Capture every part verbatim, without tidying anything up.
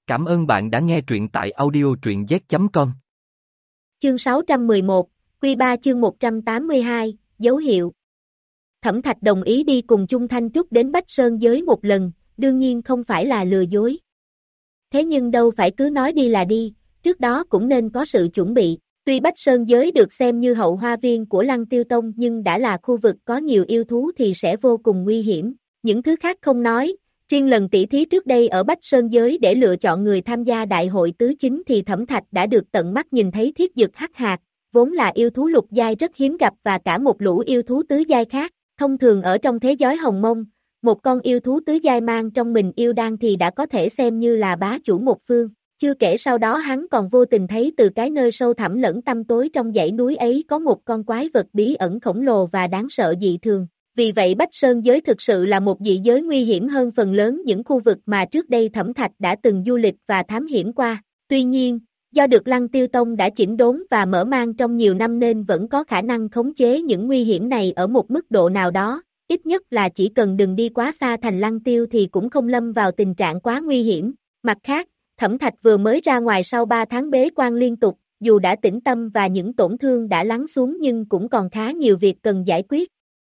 Cảm ơn bạn đã nghe truyện tại audio truyện z chấm com. Chương sáu trăm mười một, Quy ba chương một trăm tám mươi hai, dấu hiệu. Thẩm Thạch đồng ý đi cùng Chung Thanh Trúc đến Bách Sơn Giới một lần, đương nhiên không phải là lừa dối. Thế nhưng đâu phải cứ nói đi là đi, trước đó cũng nên có sự chuẩn bị. Tuy Bách Sơn Giới được xem như hậu hoa viên của Lăng Tiêu Tông nhưng đã là khu vực có nhiều yêu thú thì sẽ vô cùng nguy hiểm. Những thứ khác không nói, riêng lần tỷ thí trước đây ở Bách Sơn Giới để lựa chọn người tham gia đại hội tứ chính thì Thẩm Thạch đã được tận mắt nhìn thấy thiết dực hắc hạc, vốn là yêu thú lục giai rất hiếm gặp và cả một lũ yêu thú tứ giai khác. Thông thường ở trong thế giới hồng mông, một con yêu thú tứ giai mang trong mình yêu đan thì đã có thể xem như là bá chủ một phương. Chưa kể sau đó hắn còn vô tình thấy từ cái nơi sâu thẳm lẫn tăm tối trong dãy núi ấy có một con quái vật bí ẩn khổng lồ và đáng sợ dị thường. Vì vậy Bách Sơn Giới thực sự là một dị giới nguy hiểm hơn phần lớn những khu vực mà trước đây Thẩm Thạch đã từng du lịch và thám hiểm qua. Tuy nhiên, do được Lăng Tiêu Tông đã chỉnh đốn và mở mang trong nhiều năm nên vẫn có khả năng khống chế những nguy hiểm này ở một mức độ nào đó, ít nhất là chỉ cần đừng đi quá xa thành Lăng Tiêu thì cũng không lâm vào tình trạng quá nguy hiểm. Mặt khác, Thẩm Thạch vừa mới ra ngoài sau ba tháng bế quan liên tục, dù đã tĩnh tâm và những tổn thương đã lắng xuống nhưng cũng còn khá nhiều việc cần giải quyết.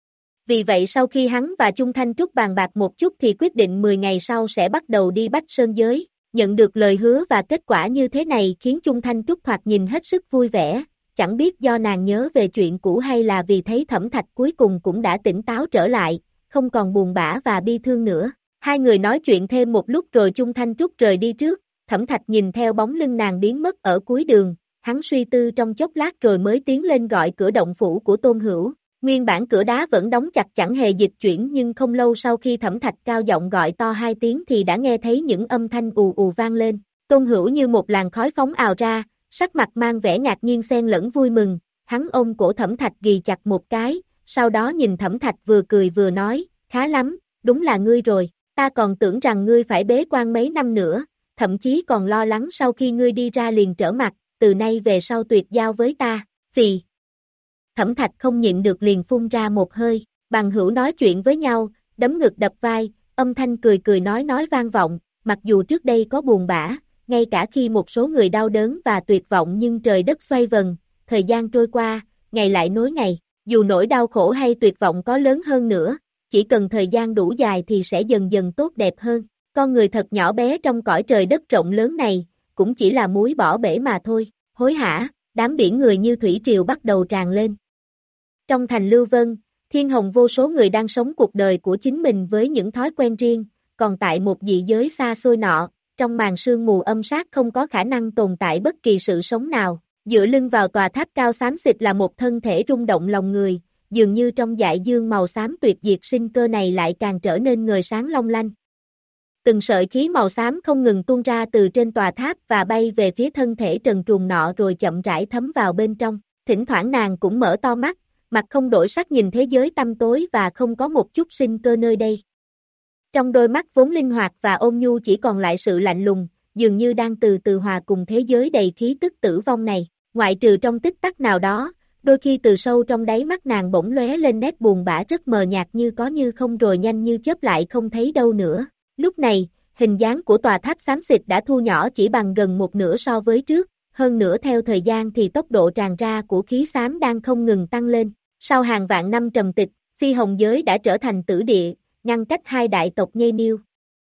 Vì vậy sau khi hắn và Chung Thanh Trúc bàn bạc một chút thì quyết định mười ngày sau sẽ bắt đầu đi Bách Sơn Giới. Nhận được lời hứa và kết quả như thế này khiến Chung Thanh Trúc thoạt nhìn hết sức vui vẻ, chẳng biết do nàng nhớ về chuyện cũ hay là vì thấy Thẩm Thạch cuối cùng cũng đã tỉnh táo trở lại, không còn buồn bã và bi thương nữa. Hai người nói chuyện thêm một lúc rồi Chung Thanh Trúc rời đi trước, Thẩm Thạch nhìn theo bóng lưng nàng biến mất ở cuối đường, hắn suy tư trong chốc lát rồi mới tiến lên gọi cửa động phủ của Tôn Hữu. Nguyên bản cửa đá vẫn đóng chặt chẳng hề dịch chuyển nhưng không lâu sau khi Thẩm Thạch cao giọng gọi to hai tiếng thì đã nghe thấy những âm thanh ù ù vang lên. Tôn Hữu như một làn khói phóng ào ra, sắc mặt mang vẻ ngạc nhiên xen lẫn vui mừng, hắn ôm cổ Thẩm Thạch ghì chặt một cái, sau đó nhìn Thẩm Thạch vừa cười vừa nói, khá lắm, đúng là ngươi rồi, ta còn tưởng rằng ngươi phải bế quan mấy năm nữa, thậm chí còn lo lắng sau khi ngươi đi ra liền trở mặt, từ nay về sau tuyệt giao với ta, phì. Thẩm Thạch không nhịn được liền phun ra một hơi, bằng hữu nói chuyện với nhau, đấm ngực đập vai, âm thanh cười cười nói nói vang vọng, mặc dù trước đây có buồn bã, ngay cả khi một số người đau đớn và tuyệt vọng nhưng trời đất xoay vần, thời gian trôi qua, ngày lại nối ngày, dù nỗi đau khổ hay tuyệt vọng có lớn hơn nữa, chỉ cần thời gian đủ dài thì sẽ dần dần tốt đẹp hơn, con người thật nhỏ bé trong cõi trời đất rộng lớn này, cũng chỉ là muối bỏ bể mà thôi, hối hả, đám biển người như thủy triều bắt đầu tràn lên. Trong thành Lưu Vân, Thiên Hồng vô số người đang sống cuộc đời của chính mình với những thói quen riêng, còn tại một dị giới xa xôi nọ, trong màn sương mù âm sát không có khả năng tồn tại bất kỳ sự sống nào, dựa lưng vào tòa tháp cao xám xịt là một thân thể rung động lòng người, dường như trong đại dương màu xám tuyệt diệt sinh cơ này lại càng trở nên ngời sáng long lanh. Từng sợi khí màu xám không ngừng tuôn ra từ trên tòa tháp và bay về phía thân thể trần truồng nọ rồi chậm rãi thấm vào bên trong, thỉnh thoảng nàng cũng mở to mắt, mặt không đổi sắc nhìn thế giới tăm tối và không có một chút sinh cơ nơi đây. Trong đôi mắt vốn linh hoạt và ôn nhu chỉ còn lại sự lạnh lùng, dường như đang từ từ hòa cùng thế giới đầy khí tức tử vong này, ngoại trừ trong tích tắc nào đó, đôi khi từ sâu trong đáy mắt nàng bỗng lóe lên nét buồn bã rất mờ nhạt như có như không rồi nhanh như chớp lại không thấy đâu nữa. Lúc này, hình dáng của tòa tháp xám xịt đã thu nhỏ chỉ bằng gần một nửa so với trước. Hơn nữa theo thời gian thì tốc độ tràn ra của khí xám đang không ngừng tăng lên. Sau hàng vạn năm trầm tịch, phi hồng giới đã trở thành tử địa, ngăn cách hai đại tộc nhây niêu.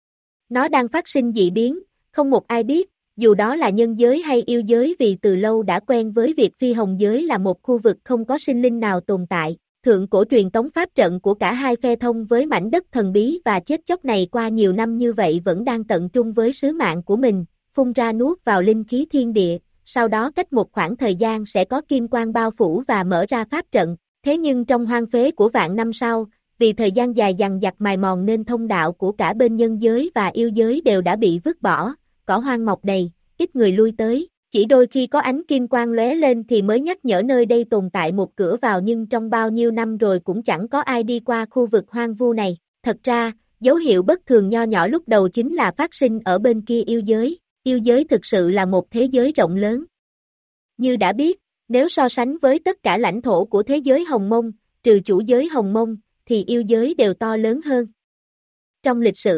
Nó đang phát sinh dị biến, không một ai biết, dù đó là nhân giới hay yêu giới vì từ lâu đã quen với việc phi hồng giới là một khu vực không có sinh linh nào tồn tại. Thượng cổ truyền tống pháp trận của cả hai phe thông với mảnh đất thần bí và chết chóc này qua nhiều năm như vậy vẫn đang tận trung với sứ mạng của mình, phun ra nuốt vào linh khí thiên địa. Sau đó cách một khoảng thời gian sẽ có kim quang bao phủ và mở ra pháp trận, thế nhưng trong hoang phế của vạn năm sau, vì thời gian dài dằng dặc mài mòn nên thông đạo của cả bên nhân giới và yêu giới đều đã bị vứt bỏ, cỏ hoang mọc đầy, ít người lui tới, chỉ đôi khi có ánh kim quang lóe lên thì mới nhắc nhở nơi đây tồn tại một cửa vào nhưng trong bao nhiêu năm rồi cũng chẳng có ai đi qua khu vực hoang vu này, thật ra, dấu hiệu bất thường nho nhỏ lúc đầu chính là phát sinh ở bên kia yêu giới. Yêu giới thực sự là một thế giới rộng lớn. Như đã biết, nếu so sánh với tất cả lãnh thổ của thế giới Hồng Mông, trừ chủ giới Hồng Mông, thì yêu giới đều to lớn hơn. Trong lịch sử,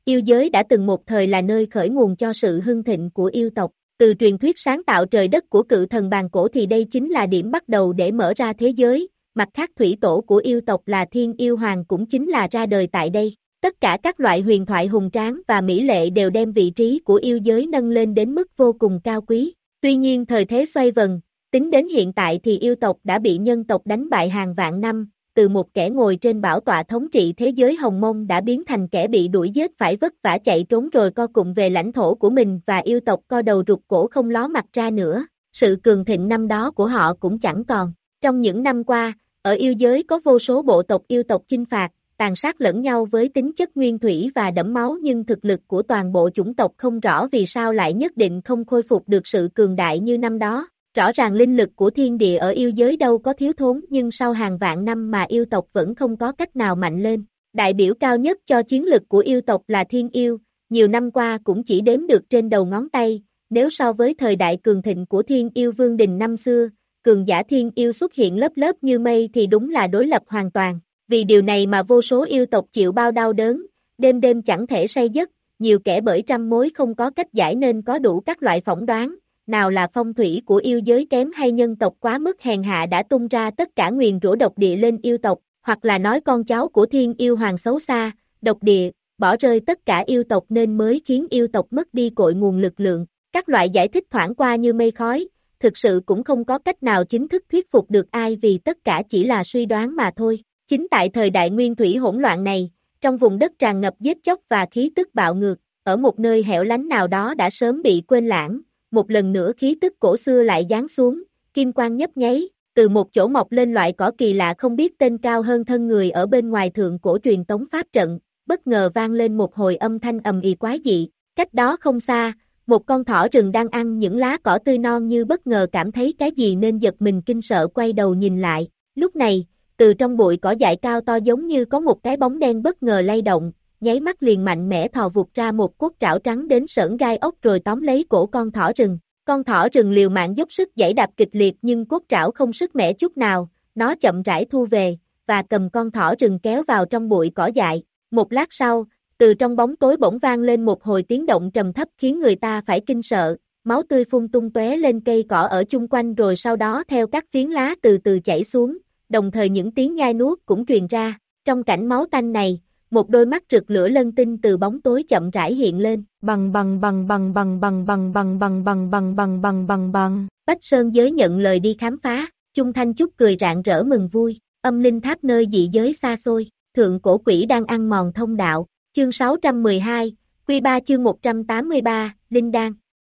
Yêu giới đã từng một thời là nơi khởi nguồn cho sự hưng thịnh của yêu tộc. Từ truyền thuyết sáng tạo trời đất của cự thần bàn cổ thì đây chính là điểm bắt đầu để mở ra thế giới, mặt khác thủy tổ của yêu tộc là Thiên Yêu Hoàng cũng chính là ra đời tại đây. Tất cả các loại huyền thoại hùng tráng và mỹ lệ đều đem vị trí của yêu giới nâng lên đến mức vô cùng cao quý. Tuy nhiên thời thế xoay vần, tính đến hiện tại thì yêu tộc đã bị nhân tộc đánh bại hàng vạn năm, từ một kẻ ngồi trên bảo tọa thống trị thế giới hồng mông đã biến thành kẻ bị đuổi giết phải vất vả chạy trốn rồi co cụm về lãnh thổ của mình và yêu tộc co đầu rụt cổ không ló mặt ra nữa. Sự cường thịnh năm đó của họ cũng chẳng còn. Trong những năm qua, ở yêu giới có vô số bộ tộc yêu tộc chinh phạt, tàn sát lẫn nhau với tính chất nguyên thủy và đẫm máu nhưng thực lực của toàn bộ chủng tộc không rõ vì sao lại nhất định không khôi phục được sự cường đại như năm đó. Rõ ràng linh lực của thiên địa ở yêu giới đâu có thiếu thốn nhưng sau hàng vạn năm mà yêu tộc vẫn không có cách nào mạnh lên. Đại biểu cao nhất cho chiến lực của yêu tộc là thiên yêu, nhiều năm qua cũng chỉ đếm được trên đầu ngón tay, nếu so với thời đại cường thịnh của thiên yêu vương đình năm xưa, cường giả thiên yêu xuất hiện lớp lớp như mây thì đúng là đối lập hoàn toàn. Vì điều này mà vô số yêu tộc chịu bao đau đớn, đêm đêm chẳng thể say giấc, nhiều kẻ bởi trăm mối không có cách giải nên có đủ các loại phỏng đoán, nào là phong thủy của yêu giới kém hay nhân tộc quá mức hèn hạ đã tung ra tất cả nguyền rủa độc địa lên yêu tộc, hoặc là nói con cháu của thiên yêu hoàng xấu xa, độc địa, bỏ rơi tất cả yêu tộc nên mới khiến yêu tộc mất đi cội nguồn lực lượng. Các loại giải thích thoảng qua như mây khói, thực sự cũng không có cách nào chính thức thuyết phục được ai vì tất cả chỉ là suy đoán mà thôi. Chính tại thời đại nguyên thủy hỗn loạn này, trong vùng đất tràn ngập giết chóc và khí tức bạo ngược, ở một nơi hẻo lánh nào đó đã sớm bị quên lãng, một lần nữa khí tức cổ xưa lại giáng xuống, kim quang nhấp nháy, từ một chỗ mọc lên loại cỏ kỳ lạ không biết tên cao hơn thân người ở bên ngoài thượng cổ truyền tống pháp trận, bất ngờ vang lên một hồi âm thanh ầm ĩ quái dị, cách đó không xa, một con thỏ rừng đang ăn những lá cỏ tươi non như bất ngờ cảm thấy cái gì nên giật mình kinh sợ quay đầu nhìn lại, lúc này, từ trong bụi cỏ dại cao to giống như có một cái bóng đen bất ngờ lay động, nháy mắt liền mạnh mẽ thò vụt ra một cốt trảo trắng đến sởn gai ốc rồi tóm lấy cổ con thỏ rừng. Con thỏ rừng liều mạng dốc sức giãy đạp kịch liệt nhưng cốt trảo không sức mẻ chút nào, nó chậm rãi thu về, và cầm con thỏ rừng kéo vào trong bụi cỏ dại. Một lát sau, từ trong bóng tối bỗng vang lên một hồi tiếng động trầm thấp khiến người ta phải kinh sợ, máu tươi phun tung tóe lên cây cỏ ở chung quanh rồi sau đó theo các phiến lá từ từ chảy xuống, đồng thời những tiếng nhai nuốt cũng truyền ra. Trong cảnh máu tanh này, một đôi mắt rực lửa lân tinh từ bóng tối chậm rãi hiện lên, bằng bằng bằng bằng bằng bằng bằng bằng bằng bằng bằng bằng bằng bằng bằng. Bách Sơn giới nhận lời đi khám phá, Chung Thanh Trúc cười rạng rỡ mừng vui, âm linh tháp nơi dị giới xa xôi, thượng cổ quỷ đang ăn mòn thông đạo, chương sáu trăm mười hai, quy ba chương một trăm tám mươi ba, Linh Đan.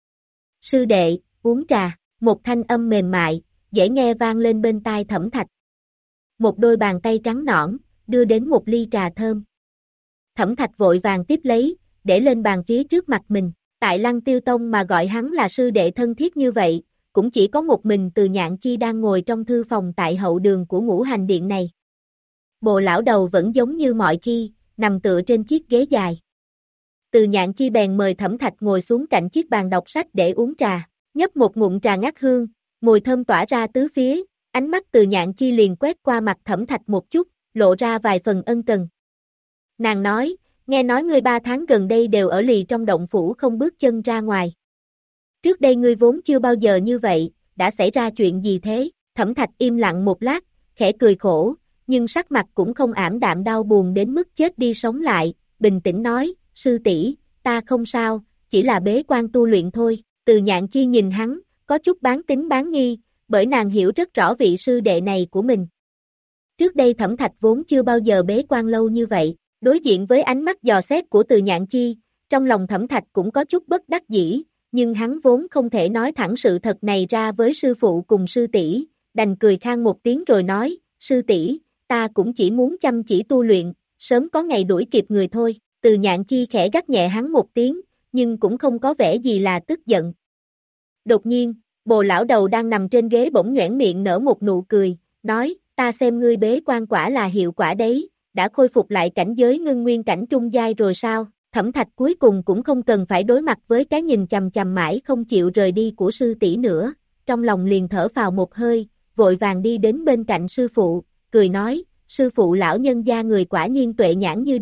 Sư đệ, uống trà, một thanh âm mềm mại, dễ nghe vang lên bên tai Thẩm Thạch. Một đôi bàn tay trắng nõn, đưa đến một ly trà thơm. Thẩm Thạch vội vàng tiếp lấy, để lên bàn phía trước mặt mình, tại Lăng Tiêu Tông mà gọi hắn là sư đệ thân thiết như vậy, cũng chỉ có một mình Từ Nhạn Chi đang ngồi trong thư phòng tại hậu đường của Ngũ Hành Điện này. Bộ lão đầu vẫn giống như mọi khi, nằm tựa trên chiếc ghế dài. Từ Nhạn Chi bèn mời Thẩm Thạch ngồi xuống cạnh chiếc bàn đọc sách để uống trà, nhấp một ngụm trà ngát hương, mùi thơm tỏa ra tứ phía, ánh mắt Từ Nhạn Chi liền quét qua mặt Thẩm Thạch một chút, lộ ra vài phần ân cần. Nàng nói, nghe nói ngươi ba tháng gần đây đều ở lì trong động phủ không bước chân ra ngoài. Trước đây ngươi vốn chưa bao giờ như vậy, đã xảy ra chuyện gì thế? Thẩm Thạch im lặng một lát, khẽ cười khổ, nhưng sắc mặt cũng không ảm đạm đau buồn đến mức chết đi sống lại, bình tĩnh nói, sư tỷ, ta không sao, chỉ là bế quan tu luyện thôi. Từ Nhạn Chi nhìn hắn, có chút bán tín bán nghi, bởi nàng hiểu rất rõ vị sư đệ này của mình. Trước đây Thẩm Thạch vốn chưa bao giờ bế quan lâu như vậy. Đối diện với ánh mắt dò xét của Từ Nhạn Chi, trong lòng Thẩm Thạch cũng có chút bất đắc dĩ, nhưng hắn vốn không thể nói thẳng sự thật này ra với sư phụ cùng sư tỷ, đành cười khan một tiếng rồi nói, sư tỷ, ta cũng chỉ muốn chăm chỉ tu luyện, sớm có ngày đuổi kịp người thôi. Từ Nhạn Chi khẽ gắt nhẹ hắn một tiếng, nhưng cũng không có vẻ gì là tức giận. Đột nhiên, Bồ lão đầu đang nằm trên ghế bỗng nhoẻn miệng nở một nụ cười, nói, ta xem ngươi bế quan quả là hiệu quả đấy. Đã khôi phục lại cảnh giới ngưng nguyên cảnh trung giai rồi sao? Thẩm Thạch cuối cùng cũng không cần phải đối mặt với cái nhìn chằm chằm mãi không chịu rời đi của sư tỷ nữa, trong lòng liền thở phào một hơi, vội vàng đi đến bên cạnh sư phụ, cười nói, sư phụ lão nhân gia người quả nhiên tuệ nhãn như đuốc,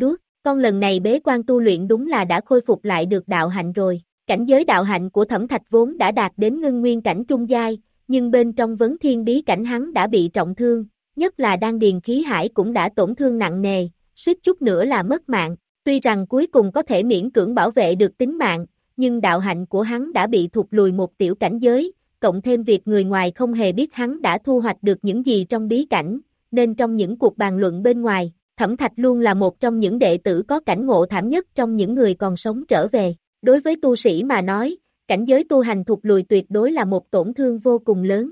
con lần này bế quan tu luyện đúng là đã khôi phục lại được đạo hạnh rồi. Cảnh giới đạo hạnh của Thẩm Thạch vốn đã đạt đến ngưng nguyên cảnh trung giai, nhưng bên trong vấn thiên bí cảnh hắn đã bị trọng thương, nhất là đan điền khí hải cũng đã tổn thương nặng nề, suýt chút nữa là mất mạng. Tuy rằng cuối cùng có thể miễn cưỡng bảo vệ được tính mạng, nhưng đạo hạnh của hắn đã bị thụt lùi một tiểu cảnh giới, cộng thêm việc người ngoài không hề biết hắn đã thu hoạch được những gì trong bí cảnh, nên trong những cuộc bàn luận bên ngoài, Thẩm Thạch luôn là một trong những đệ tử có cảnh ngộ thảm nhất trong những người còn sống trở về. Đối với tu sĩ mà nói, cảnh giới tu hành thụt lùi tuyệt đối là một tổn thương vô cùng lớn.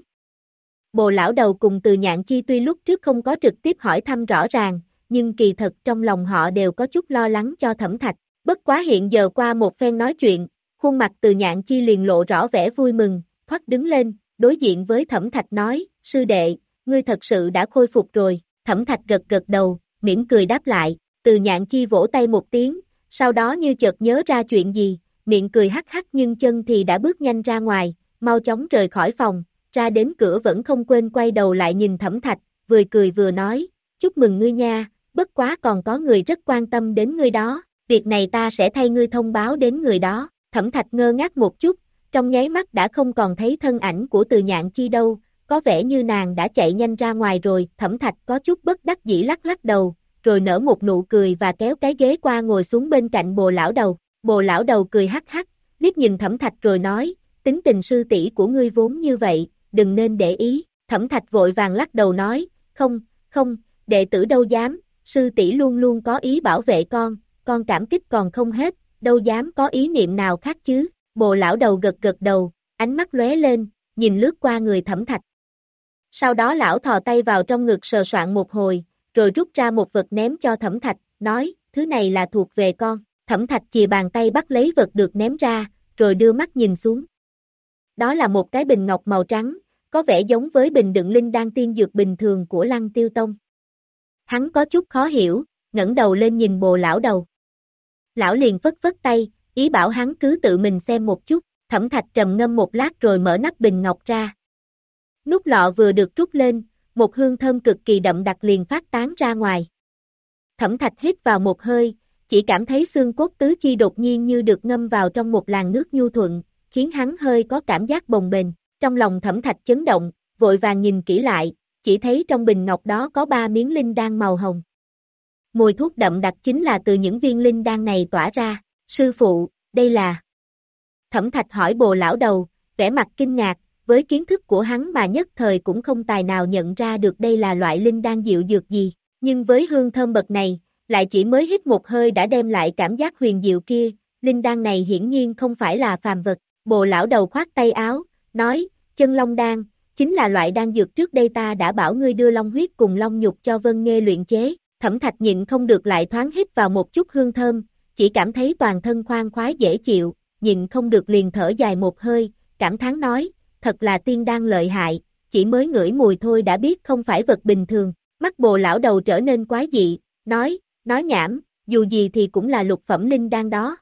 Bồ lão đầu cùng Từ Nhạn Chi tuy lúc trước không có trực tiếp hỏi thăm rõ ràng, nhưng kỳ thật trong lòng họ đều có chút lo lắng cho Thẩm Thạch. Bất quá hiện giờ qua một phen nói chuyện, khuôn mặt Từ Nhạn Chi liền lộ rõ vẻ vui mừng, thoát đứng lên, đối diện với Thẩm Thạch nói, sư đệ, ngươi thật sự đã khôi phục rồi. Thẩm Thạch gật gật đầu, mỉm cười đáp lại. Từ Nhạn Chi vỗ tay một tiếng, sau đó như chợt nhớ ra chuyện gì, miệng cười hắc hắc nhưng chân thì đã bước nhanh ra ngoài, mau chóng rời khỏi phòng, ra đến cửa vẫn không quên quay đầu lại nhìn Thẩm Thạch, vừa cười vừa nói, chúc mừng ngươi nha, bất quá còn có người rất quan tâm đến ngươi đó, việc này ta sẽ thay ngươi thông báo đến người đó. Thẩm Thạch ngơ ngác một chút, trong nháy mắt đã không còn thấy thân ảnh của Từ Nhạn Chi đâu, có vẻ như nàng đã chạy nhanh ra ngoài rồi. Thẩm Thạch có chút bất đắc dĩ lắc lắc đầu, rồi nở một nụ cười và kéo cái ghế qua ngồi xuống bên cạnh Bồ lão đầu. Bồ lão đầu cười hắc hắc, liếc nhìn Thẩm Thạch rồi nói, tính tình sư tỷ của ngươi vốn như vậy, đừng nên để ý. Thẩm Thạch vội vàng lắc đầu nói, không, không, đệ tử đâu dám, sư tỷ luôn luôn có ý bảo vệ con, con cảm kích còn không hết, đâu dám có ý niệm nào khác chứ. Bồ lão đầu gật gật đầu, ánh mắt lóe lên, nhìn lướt qua người Thẩm Thạch. Sau đó lão thò tay vào trong ngực sờ soạn một hồi, rồi rút ra một vật ném cho Thẩm Thạch, nói, thứ này là thuộc về con. Thẩm Thạch chìa bàn tay bắt lấy vật được ném ra, rồi đưa mắt nhìn xuống. Đó là một cái bình ngọc màu trắng, có vẻ giống với bình đựng linh đan tiên dược bình thường của Lăng Tiêu Tông. Hắn có chút khó hiểu, ngẩng đầu lên nhìn Bồ lão đầu. Lão liền phất phất tay, ý bảo hắn cứ tự mình xem một chút. Thẩm Thạch trầm ngâm một lát rồi mở nắp bình ngọc ra. Nút lọ vừa được trút lên, một hương thơm cực kỳ đậm đặc liền phát tán ra ngoài. Thẩm Thạch hít vào một hơi, chỉ cảm thấy xương cốt tứ chi đột nhiên như được ngâm vào trong một làn nước nhu thuận, khiến hắn hơi có cảm giác bồng bềnh. Trong lòng Thẩm Thạch chấn động, vội vàng nhìn kỹ lại, chỉ thấy trong bình ngọc đó có ba miếng linh đan màu hồng. Mùi thuốc đậm đặc chính là từ những viên linh đan này tỏa ra. Sư phụ, đây là... Thẩm Thạch hỏi Bồ lão đầu, vẻ mặt kinh ngạc, với kiến thức của hắn mà nhất thời cũng không tài nào nhận ra được đây là loại linh đan diệu dược gì, nhưng với hương thơm bậc này, lại chỉ mới hít một hơi đã đem lại cảm giác huyền diệu kia, linh đan này hiển nhiên không phải là phàm vật. Bồ lão đầu khoát tay áo, nói, chân long đan, chính là loại đan dược trước đây ta đã bảo ngươi đưa long huyết cùng long nhục cho Vân Nghê luyện chế. Thẩm Thạch nhịn không được lại thoáng hít vào một chút hương thơm, chỉ cảm thấy toàn thân khoan khoái dễ chịu, nhịn không được liền thở dài một hơi, cảm thán nói, thật là tiên đan lợi hại, chỉ mới ngửi mùi thôi đã biết không phải vật bình thường. Mắt Bồ lão đầu trở nên quái dị, nói, nói nhảm, dù gì thì cũng là lục phẩm linh đan đó.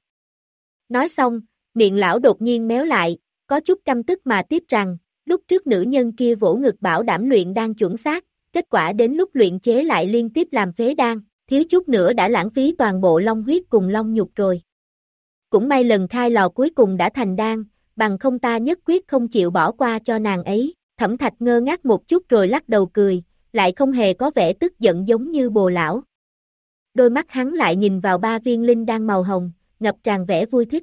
Nói xong, miệng lão đột nhiên méo lại, có chút căm tức mà tiếp rằng, lúc trước nữ nhân kia vỗ ngực bảo đảm luyện đan chuẩn xác, kết quả đến lúc luyện chế lại liên tiếp làm phế đan, thiếu chút nữa đã lãng phí toàn bộ long huyết cùng long nhục rồi. Cũng may lần khai lò cuối cùng đã thành đan, bằng không ta nhất quyết không chịu bỏ qua cho nàng ấy. Thẩm Thạch ngơ ngác một chút rồi lắc đầu cười, lại không hề có vẻ tức giận giống như Bồ lão. Đôi mắt hắn lại nhìn vào ba viên linh đan màu hồng, ngập tràn vẻ vui thích.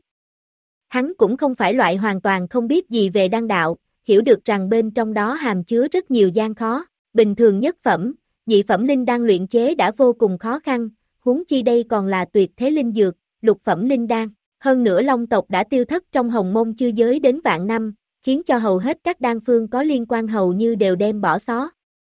Hắn cũng không phải loại hoàn toàn không biết gì về đan đạo, hiểu được rằng bên trong đó hàm chứa rất nhiều gian khó. Bình thường nhất phẩm, nhị phẩm linh đan luyện chế đã vô cùng khó khăn, huống chi đây còn là tuyệt thế linh dược, lục phẩm linh đan. Hơn nữa Long tộc đã tiêu thất trong hồng môn chư giới đến vạn năm, khiến cho hầu hết các đan phương có liên quan hầu như đều đem bỏ xó.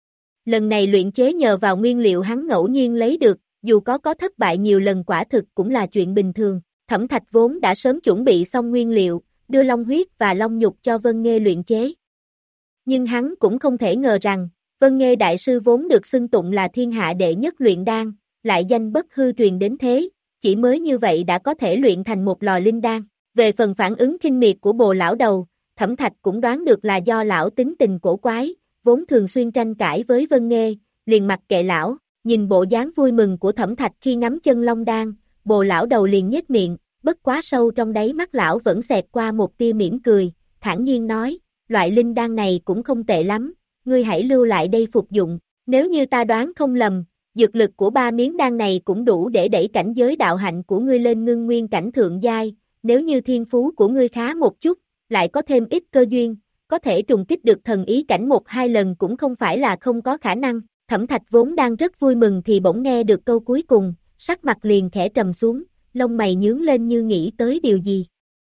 Lần này luyện chế nhờ vào nguyên liệu hắn ngẫu nhiên lấy được, dù có có thất bại nhiều lần quả thực cũng là chuyện bình thường. Thẩm Thạch vốn đã sớm chuẩn bị xong nguyên liệu, đưa long huyết và long nhục cho Vân Nghê luyện chế. Nhưng hắn cũng không thể ngờ rằng, Vân Nghê đại sư vốn được xưng tụng là thiên hạ đệ nhất luyện đan, lại danh bất hư truyền đến thế, chỉ mới như vậy đã có thể luyện thành một lò linh đan. Về phần phản ứng khinh miệt của Bồ lão đầu, Thẩm Thạch cũng đoán được là do lão tính tình cổ quái, vốn thường xuyên tranh cãi với Vân Nghê, liền mặc kệ lão, nhìn bộ dáng vui mừng của Thẩm Thạch khi ngắm chân long đan, Bồ lão đầu liền nhếch miệng, bất quá sâu trong đáy mắt lão vẫn xẹt qua một tia mỉm cười, thản nhiên nói, loại linh đan này cũng không tệ lắm, ngươi hãy lưu lại đây phục dụng, nếu như ta đoán không lầm, dược lực của ba miếng đan này cũng đủ để đẩy cảnh giới đạo hạnh của ngươi lên ngưng nguyên cảnh thượng giai, nếu như thiên phú của ngươi khá một chút, lại có thêm ít cơ duyên, có thể trùng kích được thần ý cảnh một hai lần cũng không phải là không có khả năng. Thẩm Thạch vốn đang rất vui mừng thì bỗng nghe được câu cuối cùng, sắc mặt liền khẽ trầm xuống, lông mày nhướng lên như nghĩ tới điều gì.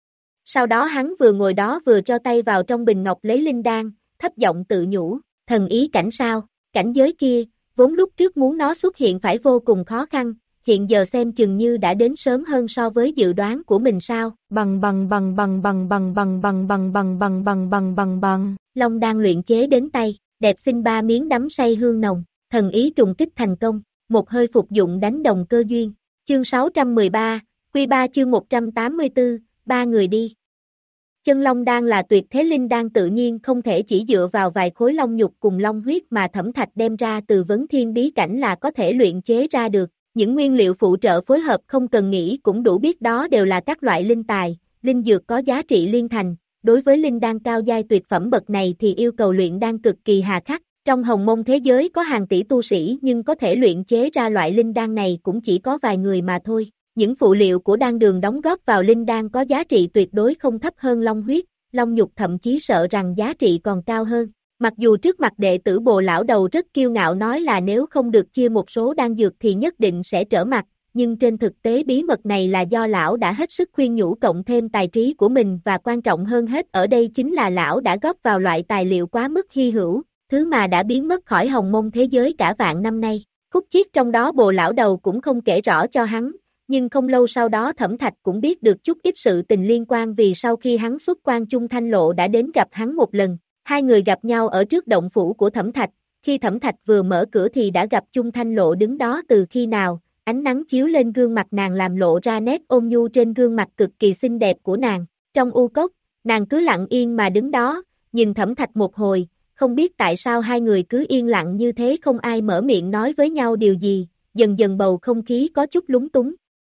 Sau đó hắn vừa ngồi đó vừa cho tay vào trong bình ngọc lấy linh đan, thấp giọng tự nhủ, thần ý cảnh sao, cảnh giới kia, vốn lúc trước muốn nó xuất hiện phải vô cùng khó khăn, hiện giờ xem chừng như đã đến sớm hơn so với dự đoán của mình sao, bằng bằng bằng bằng bằng bằng bằng bằng bằng bằng bằng bằng bằng bằng bằng, Long đan luyện chế đến tay, đẹp xinh ba miếng đắm say hương nồng, thần ý trùng kích thành công, một hơi phục dụng đánh đồng cơ duyên, chương sáu trăm mười ba, quy ba chương một trăm tám mươi tư, ba người đi. Chân long đan là tuyệt thế linh đan tự nhiên không thể chỉ dựa vào vài khối long nhục cùng long huyết mà Thẩm Thạch đem ra từ vấn thiên bí cảnh là có thể luyện chế ra được, những nguyên liệu phụ trợ phối hợp không cần nghĩ cũng đủ biết đó đều là các loại linh tài, linh dược có giá trị liên thành, đối với linh đan cao giai tuyệt phẩm bậc này thì yêu cầu luyện đan cực kỳ hà khắc, trong hồng mông thế giới có hàng tỷ tu sĩ nhưng có thể luyện chế ra loại linh đan này cũng chỉ có vài người mà thôi. Những phụ liệu của đan đường đóng góp vào linh đan có giá trị tuyệt đối không thấp hơn long huyết, long nhục thậm chí sợ rằng giá trị còn cao hơn. Mặc dù trước mặt đệ tử Bồ lão đầu rất kiêu ngạo nói là nếu không được chia một số đan dược thì nhất định sẽ trở mặt, nhưng trên thực tế bí mật này là do lão đã hết sức khuyên nhủ cộng thêm tài trí của mình và quan trọng hơn hết ở đây chính là lão đã góp vào loại tài liệu quá mức hy hữu, thứ mà đã biến mất khỏi hồng mông thế giới cả vạn năm nay. Khúc chiết trong đó Bồ lão đầu cũng không kể rõ cho hắn. Nhưng không lâu sau đó Thẩm Thạch cũng biết được chút ít sự tình liên quan vì sau khi hắn xuất quan Chung Thanh Lộ đã đến gặp hắn một lần. Hai người gặp nhau ở trước động phủ của Thẩm Thạch, khi Thẩm Thạch vừa mở cửa thì đã gặp Chung Thanh Lộ đứng đó từ khi nào, ánh nắng chiếu lên gương mặt nàng làm lộ ra nét ôn nhu trên gương mặt cực kỳ xinh đẹp của nàng. Trong u cốc, nàng cứ lặng yên mà đứng đó, nhìn Thẩm Thạch một hồi, không biết tại sao hai người cứ yên lặng như thế không ai mở miệng nói với nhau điều gì, dần dần bầu không khí có chút lúng túng.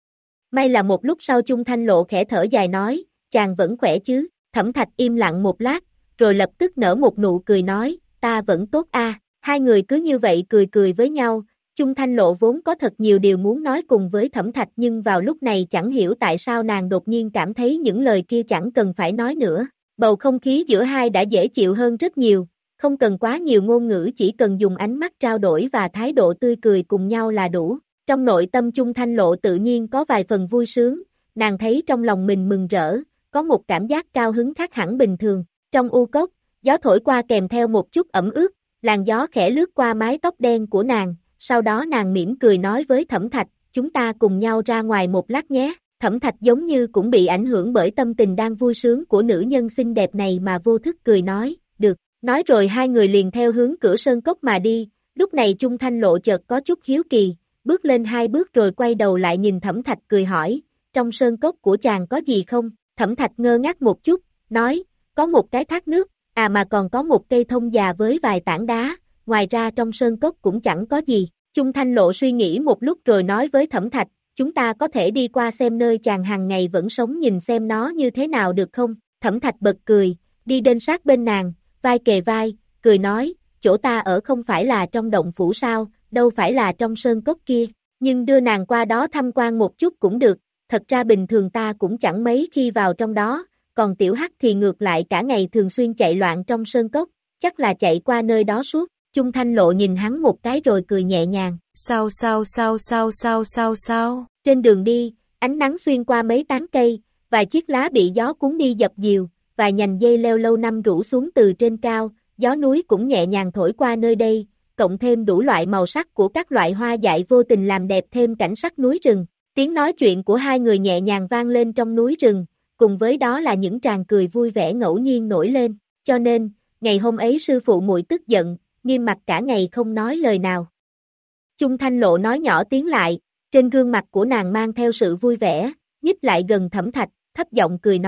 May là một lúc sau Chung Thanh Lộ khẽ thở dài nói, chàng vẫn khỏe chứ, Thẩm Thạch im lặng một lát, rồi lập tức nở một nụ cười nói, ta vẫn tốt a. Hai người cứ như vậy cười cười với nhau, Chung Thanh Lộ vốn có thật nhiều điều muốn nói cùng với Thẩm Thạch nhưng vào lúc này chẳng hiểu tại sao nàng đột nhiên cảm thấy những lời kia chẳng cần phải nói nữa, bầu không khí giữa hai đã dễ chịu hơn rất nhiều, không cần quá nhiều ngôn ngữ chỉ cần dùng ánh mắt trao đổi và thái độ tươi cười cùng nhau là đủ. Trong nội tâm Chung Thanh Lộ tự nhiên có vài phần vui sướng, nàng thấy trong lòng mình mừng rỡ, có một cảm giác cao hứng khác hẳn bình thường. Trong u cốc, gió thổi qua kèm theo một chút ẩm ướt, làn gió khẽ lướt qua mái tóc đen của nàng, sau đó nàng mỉm cười nói với Thẩm Thạch, chúng ta cùng nhau ra ngoài một lát nhé. Thẩm Thạch giống như cũng bị ảnh hưởng bởi tâm tình đang vui sướng của nữ nhân xinh đẹp này mà vô thức cười nói, được, nói rồi hai người liền theo hướng cửa sơn cốc mà đi, lúc này Chung Thanh Lộ chợt có chút hiếu kỳ. Bước lên hai bước rồi quay đầu lại nhìn Thẩm Thạch cười hỏi, trong sơn cốc của chàng có gì không? Thẩm Thạch ngơ ngác một chút, nói, có một cái thác nước, à mà còn có một cây thông già với vài tảng đá, ngoài ra trong sơn cốc cũng chẳng có gì. Chung Thanh Lộ suy nghĩ một lúc rồi nói với Thẩm Thạch, chúng ta có thể đi qua xem nơi chàng hàng ngày vẫn sống nhìn xem nó như thế nào được không? Thẩm Thạch bật cười, đi đến sát bên nàng, vai kề vai, cười nói, chỗ ta ở không phải là trong động phủ sao? Đâu phải là trong sơn cốc kia, nhưng đưa nàng qua đó tham quan một chút cũng được, thật ra bình thường ta cũng chẳng mấy khi vào trong đó, còn tiểu hắc thì ngược lại cả ngày thường xuyên chạy loạn trong sơn cốc, chắc là chạy qua nơi đó suốt. Chung Thanh Lộ nhìn hắn một cái rồi cười nhẹ nhàng, sao sao sao sao sao sao sao, trên đường đi, ánh nắng xuyên qua mấy tán cây, vài chiếc lá bị gió cuốn đi dập dìu, vài nhành dây leo lâu năm rủ xuống từ trên cao, gió núi cũng nhẹ nhàng thổi qua nơi đây. Cộng thêm đủ loại màu sắc của các loại hoa dại vô tình làm đẹp thêm cảnh sắc núi rừng. Tiếng nói chuyện của hai người nhẹ nhàng vang lên trong núi rừng, cùng với đó là những tràng cười vui vẻ ngẫu nhiên nổi lên, cho nên, ngày hôm ấy sư phụ muội tức giận, nghiêm mặt cả ngày không nói lời nào. Chung Thanh Lộ nói nhỏ tiếng lại, trên gương mặt của nàng mang theo sự vui vẻ, nhích lại gần Thẩm Thạch, thấp giọng cười nói,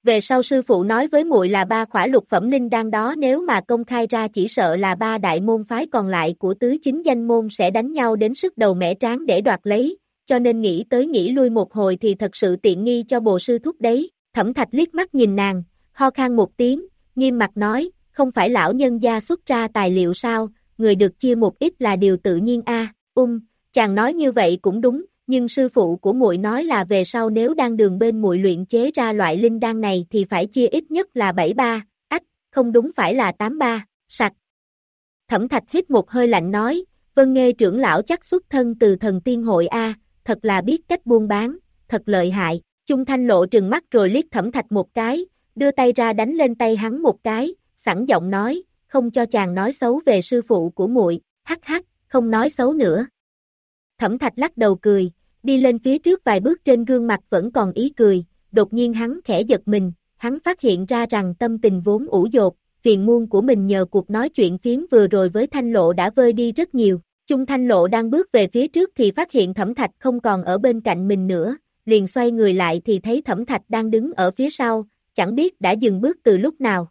Về sau sư phụ nói với muội là ba khỏa lục phẩm linh đan đó nếu mà công khai ra chỉ sợ là ba đại môn phái còn lại của tứ chính danh môn sẽ đánh nhau đến sức đầu mẻ trán để đoạt lấy, cho nên nghĩ tới nghĩ lui một hồi thì thật sự tiện nghi cho bồ sư thúc đấy. Thẩm Thạch liếc mắt nhìn nàng, ho khan một tiếng, nghiêm mặt nói, không phải lão nhân gia xuất ra tài liệu sao, người được chia một ít là điều tự nhiên a. À, ung, chàng nói như vậy cũng đúng, nhưng sư phụ của muội nói là về sau nếu đang đường bên muội luyện chế ra loại linh đan này thì phải chia ít nhất là bảy ba, ách, không đúng phải là tám ba, sặc. Thẩm Thạch hít một hơi lạnh nói, Vân Nghê trưởng lão chắc xuất thân từ thần tiên hội a, thật là biết cách buôn bán, thật lợi hại. Chung Thanh Lộ trừng mắt rồi liếc Thẩm Thạch một cái, đưa tay ra đánh lên tay hắn một cái, sẵn giọng nói, không cho chàng nói xấu về sư phụ của muội, hắc hắc, không nói xấu nữa. Thẩm Thạch lắc đầu cười, đi lên phía trước vài bước trên gương mặt vẫn còn ý cười, đột nhiên hắn khẽ giật mình, hắn phát hiện ra rằng tâm tình vốn ủ dột, phiền muôn của mình nhờ cuộc nói chuyện phiếm vừa rồi với Thanh Lộ đã vơi đi rất nhiều. Chung Thanh Lộ đang bước về phía trước thì phát hiện Thẩm Thạch không còn ở bên cạnh mình nữa, liền xoay người lại thì thấy Thẩm Thạch đang đứng ở phía sau, chẳng biết đã dừng bước từ lúc nào.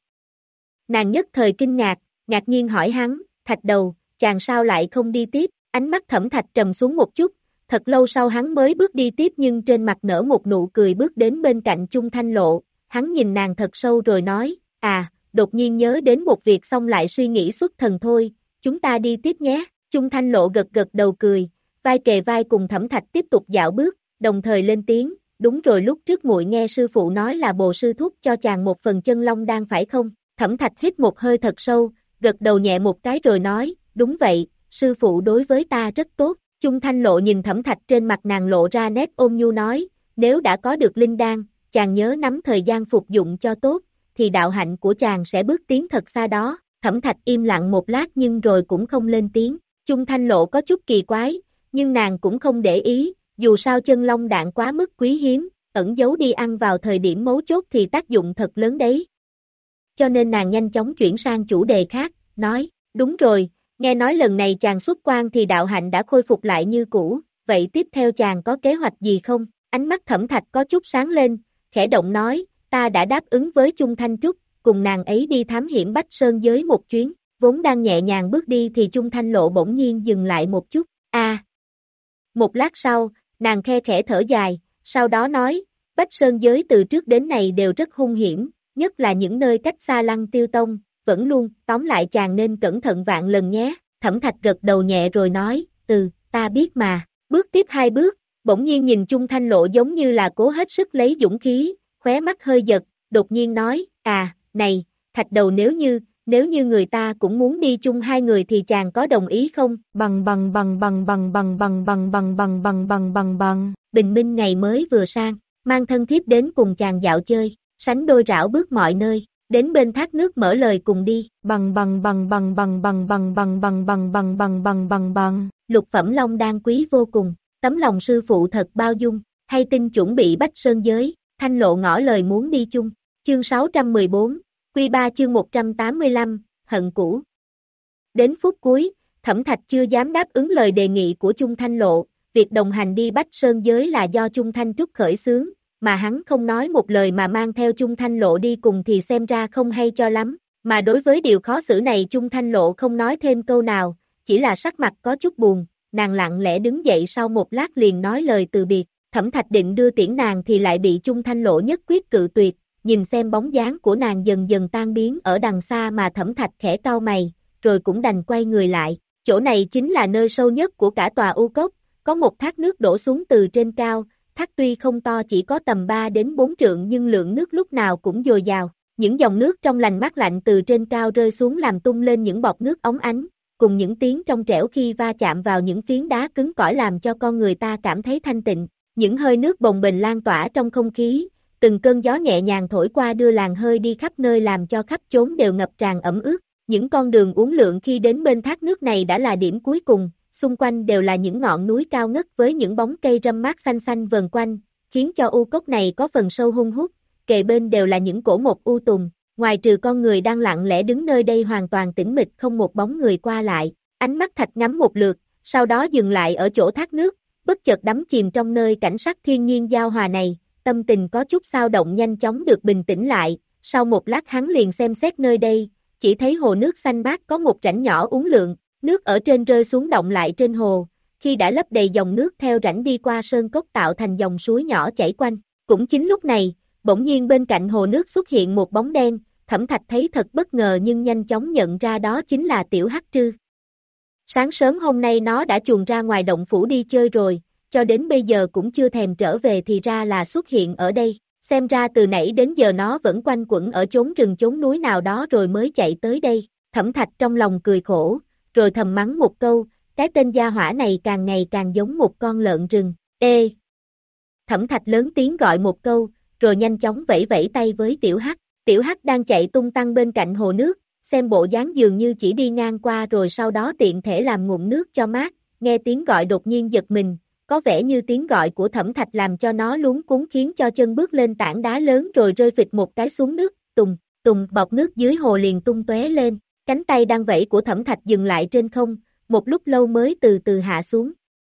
Nàng nhất thời kinh ngạc, ngạc nhiên hỏi hắn, Thạch đầu, chàng sao lại không đi tiếp, ánh mắt Thẩm Thạch trầm xuống một chút, thật lâu sau hắn mới bước đi tiếp nhưng trên mặt nở một nụ cười bước đến bên cạnh Chung Thanh Lộ, hắn nhìn nàng thật sâu rồi nói, à, đột nhiên nhớ đến một việc xong lại suy nghĩ xuất thần thôi, chúng ta đi tiếp nhé. Chung Thanh Lộ gật gật đầu cười, vai kề vai cùng Thẩm Thạch tiếp tục dạo bước, đồng thời lên tiếng, đúng rồi lúc trước muội nghe sư phụ nói là bồ sư thúc cho chàng một phần chân long đan phải không? Thẩm Thạch hít một hơi thật sâu, gật đầu nhẹ một cái rồi nói, đúng vậy, sư phụ đối với ta rất tốt. Chung Thanh Lộ nhìn Thẩm Thạch trên mặt nàng lộ ra nét ôn nhu nói, nếu đã có được linh đan, chàng nhớ nắm thời gian phục dụng cho tốt, thì đạo hạnh của chàng sẽ bước tiến thật xa đó. Thẩm Thạch im lặng một lát nhưng rồi cũng không lên tiếng. Chung Thanh Lộ có chút kỳ quái, nhưng nàng cũng không để ý, dù sao chân long đạn quá mức quý hiếm, ẩn giấu đi ăn vào thời điểm mấu chốt thì tác dụng thật lớn đấy. Cho nên nàng nhanh chóng chuyển sang chủ đề khác, nói, đúng rồi, nghe nói lần này chàng xuất quan thì đạo hạnh đã khôi phục lại như cũ, vậy tiếp theo chàng có kế hoạch gì không? Ánh mắt Thẩm Thạch có chút sáng lên, khẽ động nói, ta đã đáp ứng với Chung Thanh Trúc, cùng nàng ấy đi thám hiểm Bách Sơn giới một chuyến. Vốn đang nhẹ nhàng bước đi thì Chung Thanh Lộ bỗng nhiên dừng lại một chút, a. À. Một lát sau, nàng khe khẽ thở dài, sau đó nói, Bách Sơn giới từ trước đến nay đều rất hung hiểm, nhất là những nơi cách xa Lăng Tiêu Tông, vẫn luôn, tóm lại chàng nên cẩn thận vạn lần nhé. Thẩm Thạch gật đầu nhẹ rồi nói, ừ, ta biết mà. Bước tiếp hai bước, bỗng nhiên nhìn Chung Thanh Lộ giống như là cố hết sức lấy dũng khí, khóe mắt hơi giật, đột nhiên nói, à, này, Thạch đầu nếu như, nếu như người ta cũng muốn đi chung hai người thì chàng có đồng ý không? Bằng bằng bằng bằng bằng bằng bằng bằng bằng bằng bằng bằng bằng bằng. Bình minh ngày mới vừa sang, mang thân thiếp đến cùng chàng dạo chơi, sánh đôi rảo bước mọi nơi, đến bên thác nước mở lời cùng đi. Bằng bằng bằng bằng bằng bằng bằng bằng bằng bằng bằng bằng bằng bằng bằng. Lục phẩm long đan quý vô cùng, tấm lòng sư phụ thật bao dung, hay tin chuẩn bị Bách Sơn giới, Thanh Lộ ngỏ lời muốn đi chung. Chương sáu trăm mười bốn, Quy ba chương một trăm tám mươi lăm, hận cũ. Đến phút cuối, Thẩm Thạch chưa dám đáp ứng lời đề nghị của Chung Thanh Lộ, việc đồng hành đi Bách Sơn giới là do Chung Thanh Trúc khởi xướng, mà hắn không nói một lời mà mang theo Chung Thanh Lộ đi cùng thì xem ra không hay cho lắm, mà đối với điều khó xử này Chung Thanh Lộ không nói thêm câu nào, chỉ là sắc mặt có chút buồn, nàng lặng lẽ đứng dậy sau một lát liền nói lời từ biệt. Thẩm Thạch định đưa tiễn nàng thì lại bị Chung Thanh Lộ nhất quyết cự tuyệt, nhìn xem bóng dáng của nàng dần dần tan biến ở đằng xa mà Thẩm Thạch khẽ cau mày, rồi cũng đành quay người lại. Chỗ này chính là nơi sâu nhất của cả tòa U Cốc, có một thác nước đổ xuống từ trên cao, thác tuy không to chỉ có tầm ba đến bốn trượng nhưng lượng nước lúc nào cũng dồi dào. Những dòng nước trong lành mát lạnh từ trên cao rơi xuống làm tung lên những bọt nước óng ánh, cùng những tiếng trong trẻo khi va chạm vào những phiến đá cứng cỏi làm cho con người ta cảm thấy thanh tịnh. Những hơi nước bồng bềnh lan tỏa trong không khí, từng cơn gió nhẹ nhàng thổi qua đưa làn hơi đi khắp nơi làm cho khắp chốn đều ngập tràn ẩm ướt. Những con đường uốn lượn khi đến bên thác nước này đã là điểm cuối cùng, xung quanh đều là những ngọn núi cao ngất với những bóng cây râm mát xanh xanh vần quanh, khiến cho u cốc này có phần sâu hun hút, kề bên đều là những cổ mộc u tùng, ngoài trừ con người đang lặng lẽ đứng nơi đây hoàn toàn tĩnh mịch không một bóng người qua lại. Ánh mắt Thạch ngắm một lượt, sau đó dừng lại ở chỗ thác nước, bất chợt đắm chìm trong nơi cảnh sắc thiên nhiên giao hòa này, tâm tình có chút xao động nhanh chóng được bình tĩnh lại, sau một lát hắn liền xem xét nơi đây, chỉ thấy hồ nước xanh biếc có một rãnh nhỏ uốn lượn, nước ở trên rơi xuống động lại trên hồ, khi đã lấp đầy dòng nước theo rãnh đi qua sơn cốc tạo thành dòng suối nhỏ chảy quanh. Cũng chính lúc này, bỗng nhiên bên cạnh hồ nước xuất hiện một bóng đen, Thẩm Thạch thấy thật bất ngờ nhưng nhanh chóng nhận ra đó chính là Tiểu Hắc Trư. Sáng sớm hôm nay nó đã chuồn ra ngoài động phủ đi chơi rồi, cho đến bây giờ cũng chưa thèm trở về thì ra là xuất hiện ở đây, xem ra từ nãy đến giờ nó vẫn quanh quẩn ở chốn rừng chốn núi nào đó rồi mới chạy tới đây. Thẩm Thạch trong lòng cười khổ, rồi thầm mắng một câu, cái tên gia hỏa này càng ngày càng giống một con lợn rừng. Ê! Thẩm Thạch lớn tiếng gọi một câu, rồi nhanh chóng vẫy vẫy tay với Tiểu Hắc. Tiểu Hắc đang chạy tung tăng bên cạnh hồ nước, xem bộ dáng dường như chỉ đi ngang qua rồi sau đó tiện thể làm ngụm nước cho mát, nghe tiếng gọi đột nhiên giật mình, có vẻ như tiếng gọi của Thẩm Thạch làm cho nó luống cuống khiến cho chân bước lên tảng đá lớn rồi rơi phịch một cái xuống nước, tùng, tùng bọt nước dưới hồ liền tung tóe lên, cánh tay đang vẫy của Thẩm Thạch dừng lại trên không, một lúc lâu mới từ từ hạ xuống.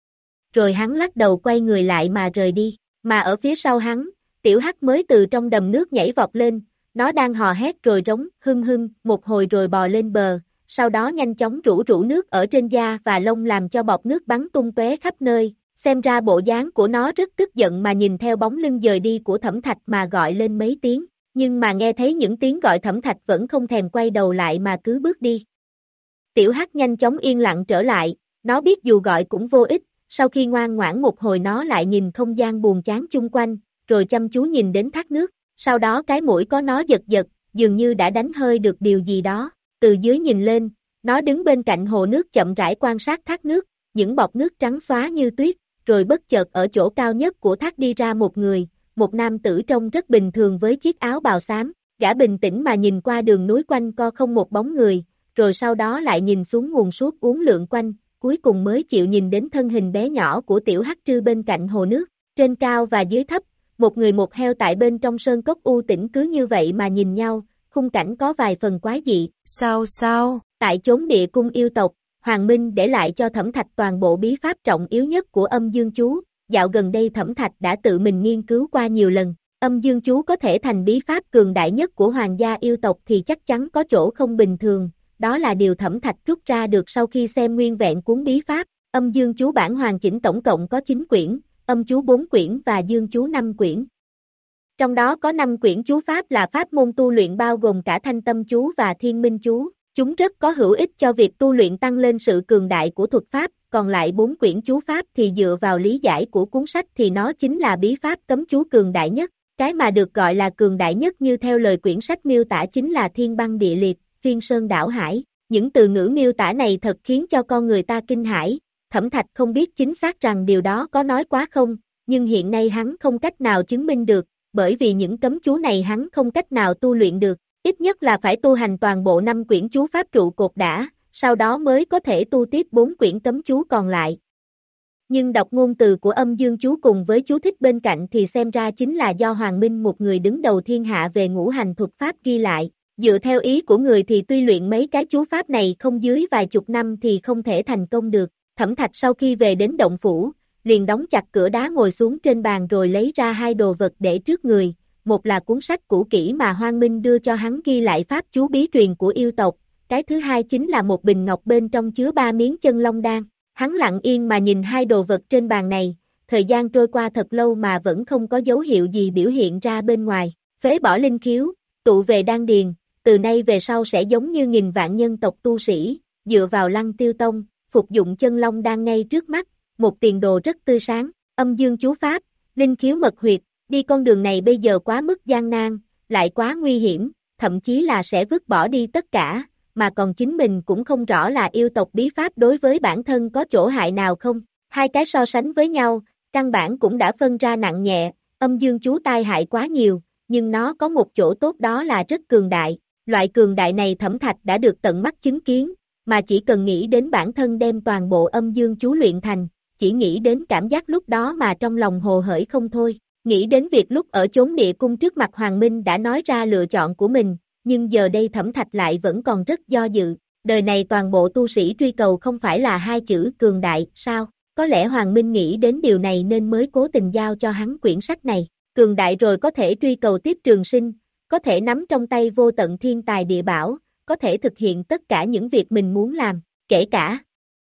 Rồi hắn lắc đầu quay người lại mà rời đi, mà ở phía sau hắn, Tiểu Hắc mới từ trong đầm nước nhảy vọt lên, nó đang hò hét rồi rống, hưng hưng, một hồi rồi bò lên bờ, sau đó nhanh chóng rủ rủ nước ở trên da và lông làm cho bọt nước bắn tung tóe khắp nơi, xem ra bộ dáng của nó rất tức giận mà nhìn theo bóng lưng dời đi của Thẩm Thạch mà gọi lên mấy tiếng, nhưng mà nghe thấy những tiếng gọi Thẩm Thạch vẫn không thèm quay đầu lại mà cứ bước đi. Tiểu Hắc nhanh chóng yên lặng trở lại, nó biết dù gọi cũng vô ích, sau khi ngoan ngoãn một hồi nó lại nhìn không gian buồn chán chung quanh, rồi chăm chú nhìn đến thác nước, sau đó cái mũi có nó giật giật, dường như đã đánh hơi được điều gì đó, từ dưới nhìn lên, nó đứng bên cạnh hồ nước chậm rãi quan sát thác nước, những bọt nước trắng xóa như tuyết, rồi bất chợt ở chỗ cao nhất của thác đi ra một người, một nam tử trông rất bình thường với chiếc áo bào xám, gã bình tĩnh mà nhìn qua đường núi quanh co không một bóng người, rồi sau đó lại nhìn xuống nguồn suối uốn lượn quanh, cuối cùng mới chịu nhìn đến thân hình bé nhỏ của Tiểu Hắc Trư bên cạnh hồ nước, trên cao và dưới thấp, một người một heo tại bên trong sơn cốc u tĩnh cứ như vậy mà nhìn nhau, khung cảnh có vài phần quái dị. Sao sao? Tại chốn địa cung yêu tộc, Hoàng Minh để lại cho Thẩm Thạch toàn bộ bí pháp trọng yếu nhất của âm dương chú, dạo gần đây Thẩm Thạch đã tự mình nghiên cứu qua nhiều lần, âm dương chú có thể thành bí pháp cường đại nhất của hoàng gia yêu tộc thì chắc chắn có chỗ không bình thường, đó là điều Thẩm Thạch rút ra được sau khi xem nguyên vẹn cuốn bí pháp, âm dương chú bản hoàn chỉnh tổng cộng có chín quyển, âm chú bốn quyển và dương chú năm quyển. Trong đó có năm quyển chú pháp là pháp môn tu luyện bao gồm cả thanh tâm chú và thiên minh chú, chúng rất có hữu ích cho việc tu luyện tăng lên sự cường đại của thuật pháp, còn lại bốn quyển chú pháp thì dựa vào lý giải của cuốn sách thì nó chính là bí pháp cấm chú cường đại nhất, cái mà được gọi là cường đại nhất như theo lời quyển sách miêu tả chính là thiên băng địa liệt, phiên sơn đảo hải, những từ ngữ miêu tả này thật khiến cho con người ta kinh hãi. Thẩm Thạch không biết chính xác rằng điều đó có nói quá không, nhưng hiện nay hắn không cách nào chứng minh được, bởi vì những cấm chú này hắn không cách nào tu luyện được, ít nhất là phải tu hành toàn bộ năm quyển chú pháp trụ cột đã, sau đó mới có thể tu tiếp bốn quyển cấm chú còn lại. Nhưng đọc ngôn từ của âm dương chú cùng với chú thích bên cạnh thì xem ra chính là do Hoàng Minh một người đứng đầu thiên hạ về ngũ hành thuật pháp ghi lại. Dựa theo ý của người thì tuy luyện mấy cái chú pháp này không dưới vài chục năm thì không thể thành công được. Thẩm Thạch sau khi về đến động phủ, liền đóng chặt cửa đá ngồi xuống trên bàn rồi lấy ra hai đồ vật để trước người, một là cuốn sách cũ kỹ mà Hoàng Minh đưa cho hắn ghi lại pháp chú bí truyền của yêu tộc, cái thứ hai chính là một bình ngọc bên trong chứa ba miếng chân long đan. Hắn lặng yên mà nhìn hai đồ vật trên bàn này, thời gian trôi qua thật lâu mà vẫn không có dấu hiệu gì biểu hiện ra bên ngoài, phế bỏ linh khiếu, tụ về đan điền, từ nay về sau sẽ giống như nghìn vạn nhân tộc tu sĩ, dựa vào Lăng Tiêu Tông, phục dụng chân long đan ngay trước mắt, một tiền đồ rất tươi sáng, âm dương chú pháp, linh khiếu mật huyệt, đi con đường này bây giờ quá mức gian nan, lại quá nguy hiểm, thậm chí là sẽ vứt bỏ đi tất cả, mà còn chính mình cũng không rõ là yêu tộc bí pháp đối với bản thân có chỗ hại nào không, hai cái so sánh với nhau, căn bản cũng đã phân ra nặng nhẹ, âm dương chú tai hại quá nhiều, nhưng nó có một chỗ tốt đó là rất cường đại, loại cường đại này Thẩm Thạch đã được tận mắt chứng kiến, mà chỉ cần nghĩ đến bản thân đem toàn bộ âm dương chú luyện thành, chỉ nghĩ đến cảm giác lúc đó mà trong lòng hồ hởi không thôi, nghĩ đến việc lúc ở chốn địa cung trước mặt Hoàng Minh đã nói ra lựa chọn của mình, nhưng giờ đây Thẩm Thạch lại vẫn còn rất do dự, đời này toàn bộ tu sĩ truy cầu không phải là hai chữ cường đại, sao? Có lẽ Hoàng Minh nghĩ đến điều này nên mới cố tình giao cho hắn quyển sách này. cường đại rồi có thể truy cầu tiếp trường sinh, có thể nắm trong tay vô tận thiên tài địa bảo, có thể thực hiện tất cả những việc mình muốn làm, kể cả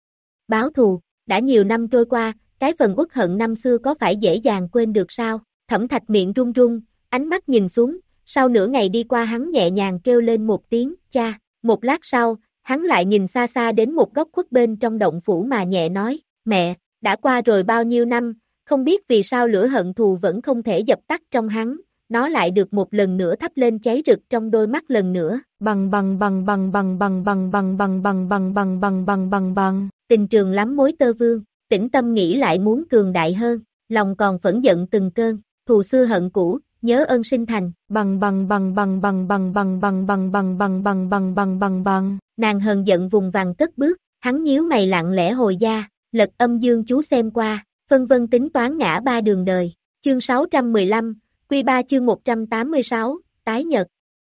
báo thù. Đã nhiều năm trôi qua, cái phần uất hận năm xưa có phải dễ dàng quên được sao? Thẩm Thạch miệng run run, ánh mắt nhìn xuống, sau nửa ngày đi qua hắn nhẹ nhàng kêu lên một tiếng, cha. Một lát sau, hắn lại nhìn xa xa đến một góc khuất bên trong động phủ mà nhẹ nói, mẹ, đã qua rồi bao nhiêu năm, không biết vì sao lửa hận thù vẫn không thể dập tắt trong hắn, nó lại được một lần nữa thắp lên cháy rực trong đôi mắt lần nữa. Bằng bằng bằng bằng bằng bằng bằng bằng bằng bằng bằng bằng bằng bằng bằng bằng. Tình trường lắm mối tơ vương, tĩnh tâm nghĩ lại muốn cường đại hơn, lòng còn phẫn giận từng cơn, thù xưa hận cũ, nhớ ơn sinh thành, bằng bằng bằng bằng bằng bằng bằng bằng bằng bằng bằng bằng bằng bằng bằng bằng. Nàng hờn giận vùng vằng cất bước, hắn nhíu mày lặng lẽ hồi gia, lật âm dương chú xem qua, phân vân tính toán ngã ba đường đời. Chương sáu trăm mười lăm, Quy ba chương một trăm tám mươi sáu, tái nhật.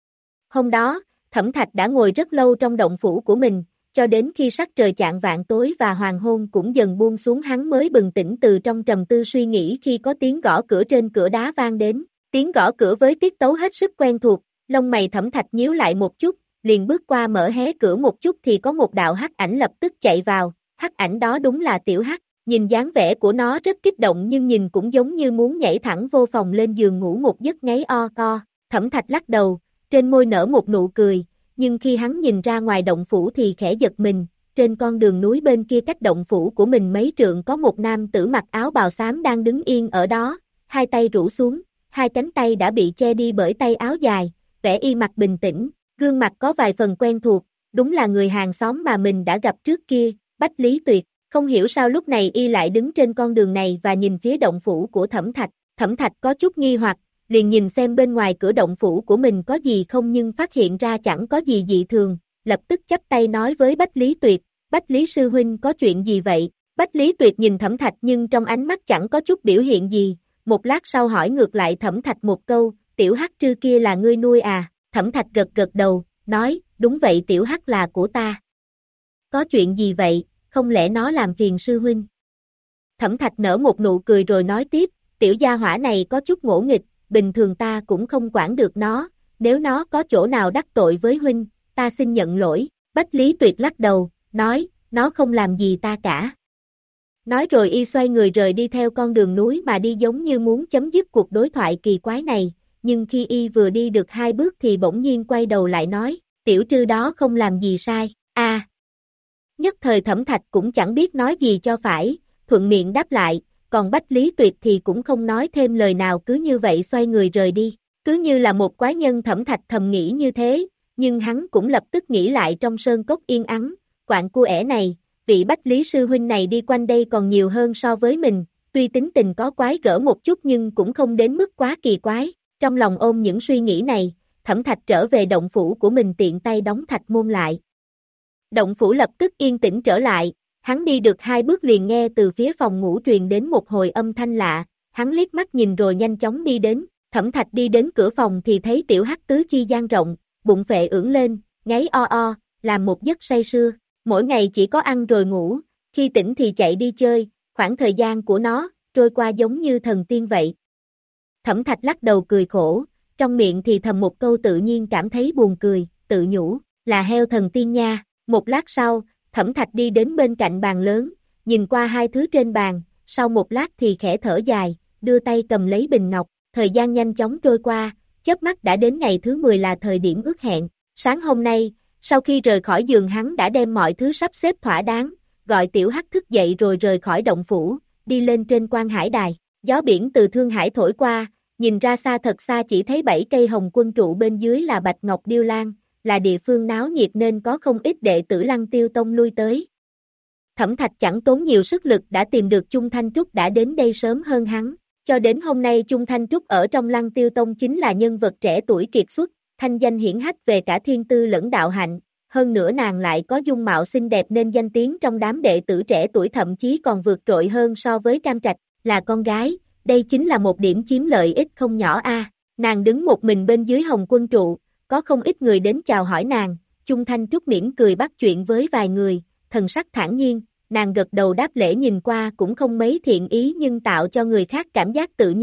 Hôm đó, Thẩm Thạch đã ngồi rất lâu trong động phủ của mình, cho đến khi sắc trời chạng vạng tối và hoàng hôn cũng dần buông xuống hắn mới bừng tỉnh từ trong trầm tư suy nghĩ khi có tiếng gõ cửa trên cửa đá vang đến. Tiếng gõ cửa với tiết tấu hết sức quen thuộc, lông mày Thẩm Thạch nhíu lại một chút, liền bước qua mở hé cửa một chút thì có một đạo hắc ảnh lập tức chạy vào, hắc ảnh đó đúng là Tiểu Hắc, nhìn dáng vẻ của nó rất kích động nhưng nhìn cũng giống như muốn nhảy thẳng vô phòng lên giường ngủ một giấc ngáy o co. Thẩm Thạch lắc đầu, trên môi nở một nụ cười, nhưng khi hắn nhìn ra ngoài động phủ thì khẽ giật mình, trên con đường núi bên kia cách động phủ của mình mấy trượng có một nam tử mặc áo bào xám đang đứng yên ở đó, hai tay rũ xuống, hai cánh tay đã bị che đi bởi tay áo dài, vẻ y mặt bình tĩnh, gương mặt có vài phần quen thuộc, đúng là người hàng xóm mà mình đã gặp trước kia, Bách Lý Tuyệt. Không hiểu sao lúc này y lại đứng trên con đường này và nhìn phía động phủ của Thẩm Thạch. Thẩm Thạch có chút nghi hoặc, liền nhìn xem bên ngoài cửa động phủ của mình có gì không nhưng phát hiện ra chẳng có gì dị thường, lập tức chắp tay nói với Bách Lý Tuyệt, Bách Lý sư huynh có chuyện gì vậy? Bách Lý Tuyệt nhìn Thẩm Thạch nhưng trong ánh mắt chẳng có chút biểu hiện gì, một lát sau hỏi ngược lại Thẩm Thạch một câu, Tiểu Hắc trư kia là ngươi nuôi à? Thẩm Thạch gật gật đầu, nói, đúng vậy Tiểu Hắc là của ta. Có chuyện gì vậy? Không lẽ nó làm phiền sư huynh? Thẩm Thạch nở một nụ cười rồi nói tiếp, tiểu gia hỏa này có chút ngỗ nghịch, bình thường ta cũng không quản được nó, nếu nó có chỗ nào đắc tội với huynh, ta xin nhận lỗi. Bách Lý Tuyệt lắc đầu, nói, nó không làm gì ta cả. Nói rồi y xoay người rời đi theo con đường núi mà đi giống như muốn chấm dứt cuộc đối thoại kỳ quái này, nhưng khi y vừa đi được hai bước thì bỗng nhiên quay đầu lại nói, tiểu trư đó không làm gì sai, a. À, nhất thời Thẩm Thạch cũng chẳng biết nói gì cho phải, thuận miệng đáp lại, còn Bách Lý Tuyệt thì cũng không nói thêm lời nào cứ như vậy xoay người rời đi, cứ như là một quái nhân Thẩm Thạch thầm nghĩ như thế, nhưng hắn cũng lập tức nghĩ lại trong sơn cốc yên ắng, quạng cu ẻ này, vị Bách Lý sư huynh này đi quanh đây còn nhiều hơn so với mình, tuy tính tình có quái gở một chút nhưng cũng không đến mức quá kỳ quái, trong lòng ôm những suy nghĩ này, Thẩm Thạch trở về động phủ của mình tiện tay đóng thạch môn lại. Động phủ lập tức yên tĩnh trở lại, hắn đi được hai bước liền nghe từ phía phòng ngủ truyền đến một hồi âm thanh lạ, hắn liếc mắt nhìn rồi nhanh chóng đi đến, Thẩm Thạch đi đến cửa phòng thì thấy Tiểu Hắc tứ chi dang rộng, bụng phệ ưỡn lên, ngáy o o, làm một giấc say sưa, mỗi ngày chỉ có ăn rồi ngủ, khi tỉnh thì chạy đi chơi, khoảng thời gian của nó, trôi qua giống như thần tiên vậy. Thẩm Thạch lắc đầu cười khổ, trong miệng thì thầm một câu tự nhiên cảm thấy buồn cười, tự nhủ, là heo thần tiên nha. Một lát sau, Thẩm Thạch đi đến bên cạnh bàn lớn, nhìn qua hai thứ trên bàn, sau một lát thì khẽ thở dài, đưa tay cầm lấy bình ngọc, thời gian nhanh chóng trôi qua, chớp mắt đã đến ngày thứ mười là thời điểm ước hẹn. Sáng hôm nay, sau khi rời khỏi giường hắn đã đem mọi thứ sắp xếp thỏa đáng, gọi Tiểu Hắc thức dậy rồi rời khỏi động phủ, đi lên trên Quan Hải Đài. Gió biển từ Thương Hải thổi qua, nhìn ra xa thật xa chỉ thấy bảy cây hồng quân trụ bên dưới là bạch ngọc điêu lan, là địa phương náo nhiệt nên có không ít đệ tử Lăng Tiêu Tông lui tới. Thẩm Thạch chẳng tốn nhiều sức lực đã tìm được Chung Thanh Trúc đã đến đây sớm hơn hắn, cho đến hôm nay Chung Thanh Trúc ở trong Lăng Tiêu Tông chính là nhân vật trẻ tuổi kiệt xuất, thanh danh hiển hách về cả thiên tư lẫn đạo hạnh, hơn nữa nàng lại có dung mạo xinh đẹp nên danh tiếng trong đám đệ tử trẻ tuổi thậm chí còn vượt trội hơn so với Cam Trạch, là con gái, đây chính là một điểm chiếm lợi ích không nhỏ a. Nàng đứng một mình bên dưới hồng quân trụ, có không ít người đến chào hỏi nàng, Chung Thanh Trúc mỉm cười bắt chuyện với vài người, thần sắc thản nhiên, nàng gật đầu đáp lễ nhìn qua cũng không mấy thiện ý nhưng tạo cho người khác cảm giác tự nhiên,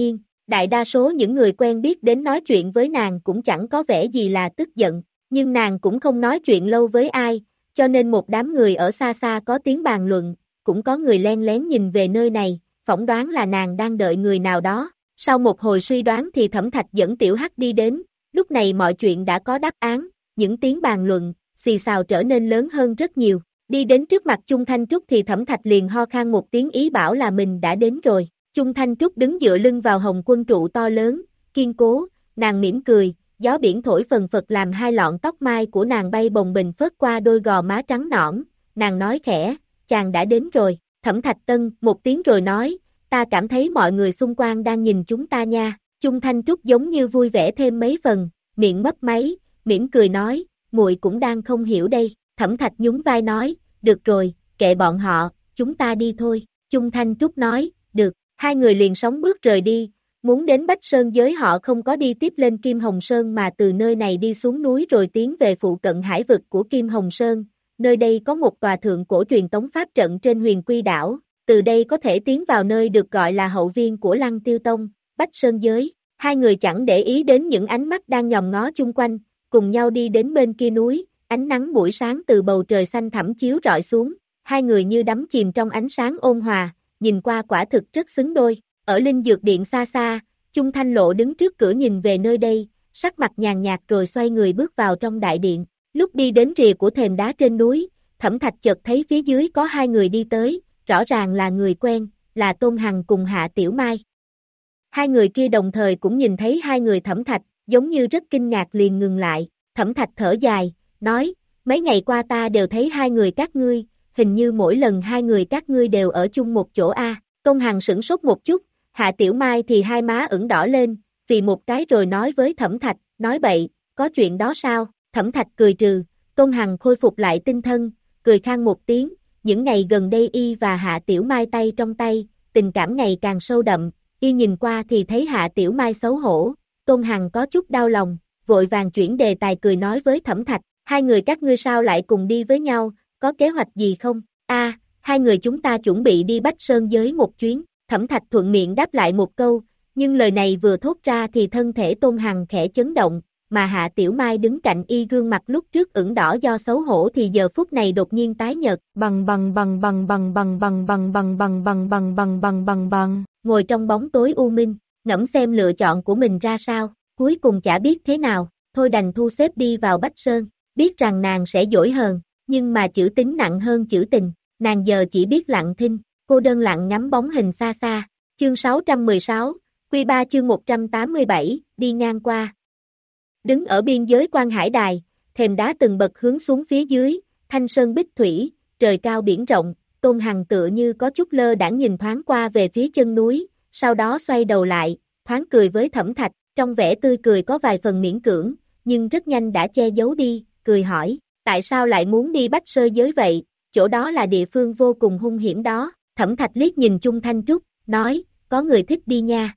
Đại đa số những người quen biết đến nói chuyện với nàng cũng chẳng có vẻ gì là tức giận, nhưng nàng cũng không nói chuyện lâu với ai, cho nên một đám người ở xa xa có tiếng bàn luận, cũng có người len lén nhìn về nơi này, phỏng đoán là nàng đang đợi người nào đó. Sau một hồi suy đoán thì Thẩm Thạch dẫn Tiểu Hắc đi đến, lúc này mọi chuyện đã có đáp án, những tiếng bàn luận, xì xào trở nên lớn hơn rất nhiều. Đi đến trước mặt Chung Thanh Trúc thì Thẩm Thạch liền ho khan một tiếng ý bảo là mình đã đến rồi. Chung Thanh Trúc đứng dựa lưng vào hồng quân trụ to lớn, kiên cố, nàng mỉm cười, gió biển thổi phần phật làm hai lọn tóc mai của nàng bay bồng bềnh phớt qua đôi gò má trắng nõn, nàng nói khẽ, chàng đã đến rồi. Thẩm Thạch Tân một tiếng rồi nói, ta cảm thấy mọi người xung quanh đang nhìn chúng ta nha. Chung Thanh Trúc giống như vui vẻ thêm mấy phần, miệng mấp máy, mỉm cười nói, muội cũng đang không hiểu đây. Thẩm Thạch nhún vai nói, được rồi, kệ bọn họ, chúng ta đi thôi. Chung Thanh Trúc nói, được, hai người liền sóng bước rời đi, muốn đến Bách Sơn giới họ không có đi tiếp lên Kim Hồng Sơn mà từ nơi này đi xuống núi rồi tiến về phụ cận hải vực của Kim Hồng Sơn. Nơi đây có một tòa thượng cổ truyền tống pháp trận trên Huyền Quy đảo, từ đây có thể tiến vào nơi được gọi là hậu viên của Lăng Tiêu Tông, Bách Sơn giới. Hai người chẳng để ý đến những ánh mắt đang nhòm ngó chung quanh, cùng nhau đi đến bên kia núi, ánh nắng buổi sáng từ bầu trời xanh thẳm chiếu rọi xuống, hai người như đắm chìm trong ánh sáng ôn hòa, nhìn qua quả thực rất xứng đôi. Ở Linh Dược Điện xa xa, Chung Thanh Lộ đứng trước cửa nhìn về nơi đây, sắc mặt nhàn nhạt rồi xoay người bước vào trong đại điện. Lúc đi đến rìa của thềm đá trên núi, Thẩm Thạch chợt thấy phía dưới có hai người đi tới, rõ ràng là người quen, là Tôn Hằng cùng Hạ Tiểu Mai. Hai người kia đồng thời cũng nhìn thấy hai người Thẩm Thạch, giống như rất kinh ngạc liền ngừng lại. Thẩm Thạch thở dài, nói, mấy ngày qua ta đều thấy hai người các ngươi, hình như mỗi lần hai người các ngươi đều ở chung một chỗ a. Tôn Hằng sửng sốt một chút, Hạ Tiểu Mai thì hai má ửng đỏ lên, vì một cái rồi nói với Thẩm Thạch, nói bậy, có chuyện đó sao? Thẩm Thạch cười trừ, Tôn Hằng khôi phục lại tinh thần, cười khan một tiếng, những ngày gần đây y và Hạ Tiểu Mai tay trong tay, tình cảm ngày càng sâu đậm, y nhìn qua thì thấy Hạ Tiểu Mai xấu hổ, Tôn Hằng có chút đau lòng, vội vàng chuyển đề tài cười nói với Thẩm Thạch, hai người các ngươi sao lại cùng đi với nhau, có kế hoạch gì không? A, hai người chúng ta chuẩn bị đi Bách Sơn giới một chuyến. Thẩm Thạch thuận miệng đáp lại một câu, nhưng lời này vừa thốt ra thì thân thể Tôn Hằng khẽ chấn động, mà Hạ Tiểu Mai đứng cạnh y gương mặt lúc trước ửng đỏ do xấu hổ thì giờ phút này đột nhiên tái nhợt, bằng bằng bằng bằng bằng bằng bằng bằng bằng bằng bằng bằng bằng bằng bằng bằng, ngồi trong bóng tối u minh, ngẫm xem lựa chọn của mình ra sao, cuối cùng chả biết thế nào, thôi đành thu xếp đi vào Bách Sơn, biết rằng nàng sẽ dỗi hờn, nhưng mà chữ tính nặng hơn chữ tình, nàng giờ chỉ biết lặng thinh. Cô đơn lặng ngắm bóng hình xa xa, chương sáu trăm mười sáu, Quy ba chương một trăm tám mươi bảy, đi ngang qua. Đứng ở biên giới Quan Hải Đài, thềm đá từng bậc hướng xuống phía dưới, thanh sơn bích thủy, trời cao biển rộng, Tôn Hằng tựa như có chút lơ đãng nhìn thoáng qua về phía chân núi, sau đó xoay đầu lại, thoáng cười với Thẩm Thạch, trong vẻ tươi cười có vài phần miễn cưỡng, nhưng rất nhanh đã che giấu đi, cười hỏi, tại sao lại muốn đi Bách Sơ giới vậy, chỗ đó là địa phương vô cùng hung hiểm đó. Thẩm Thạch liếc nhìn Chung Thanh Trúc, nói, có người thích đi nha.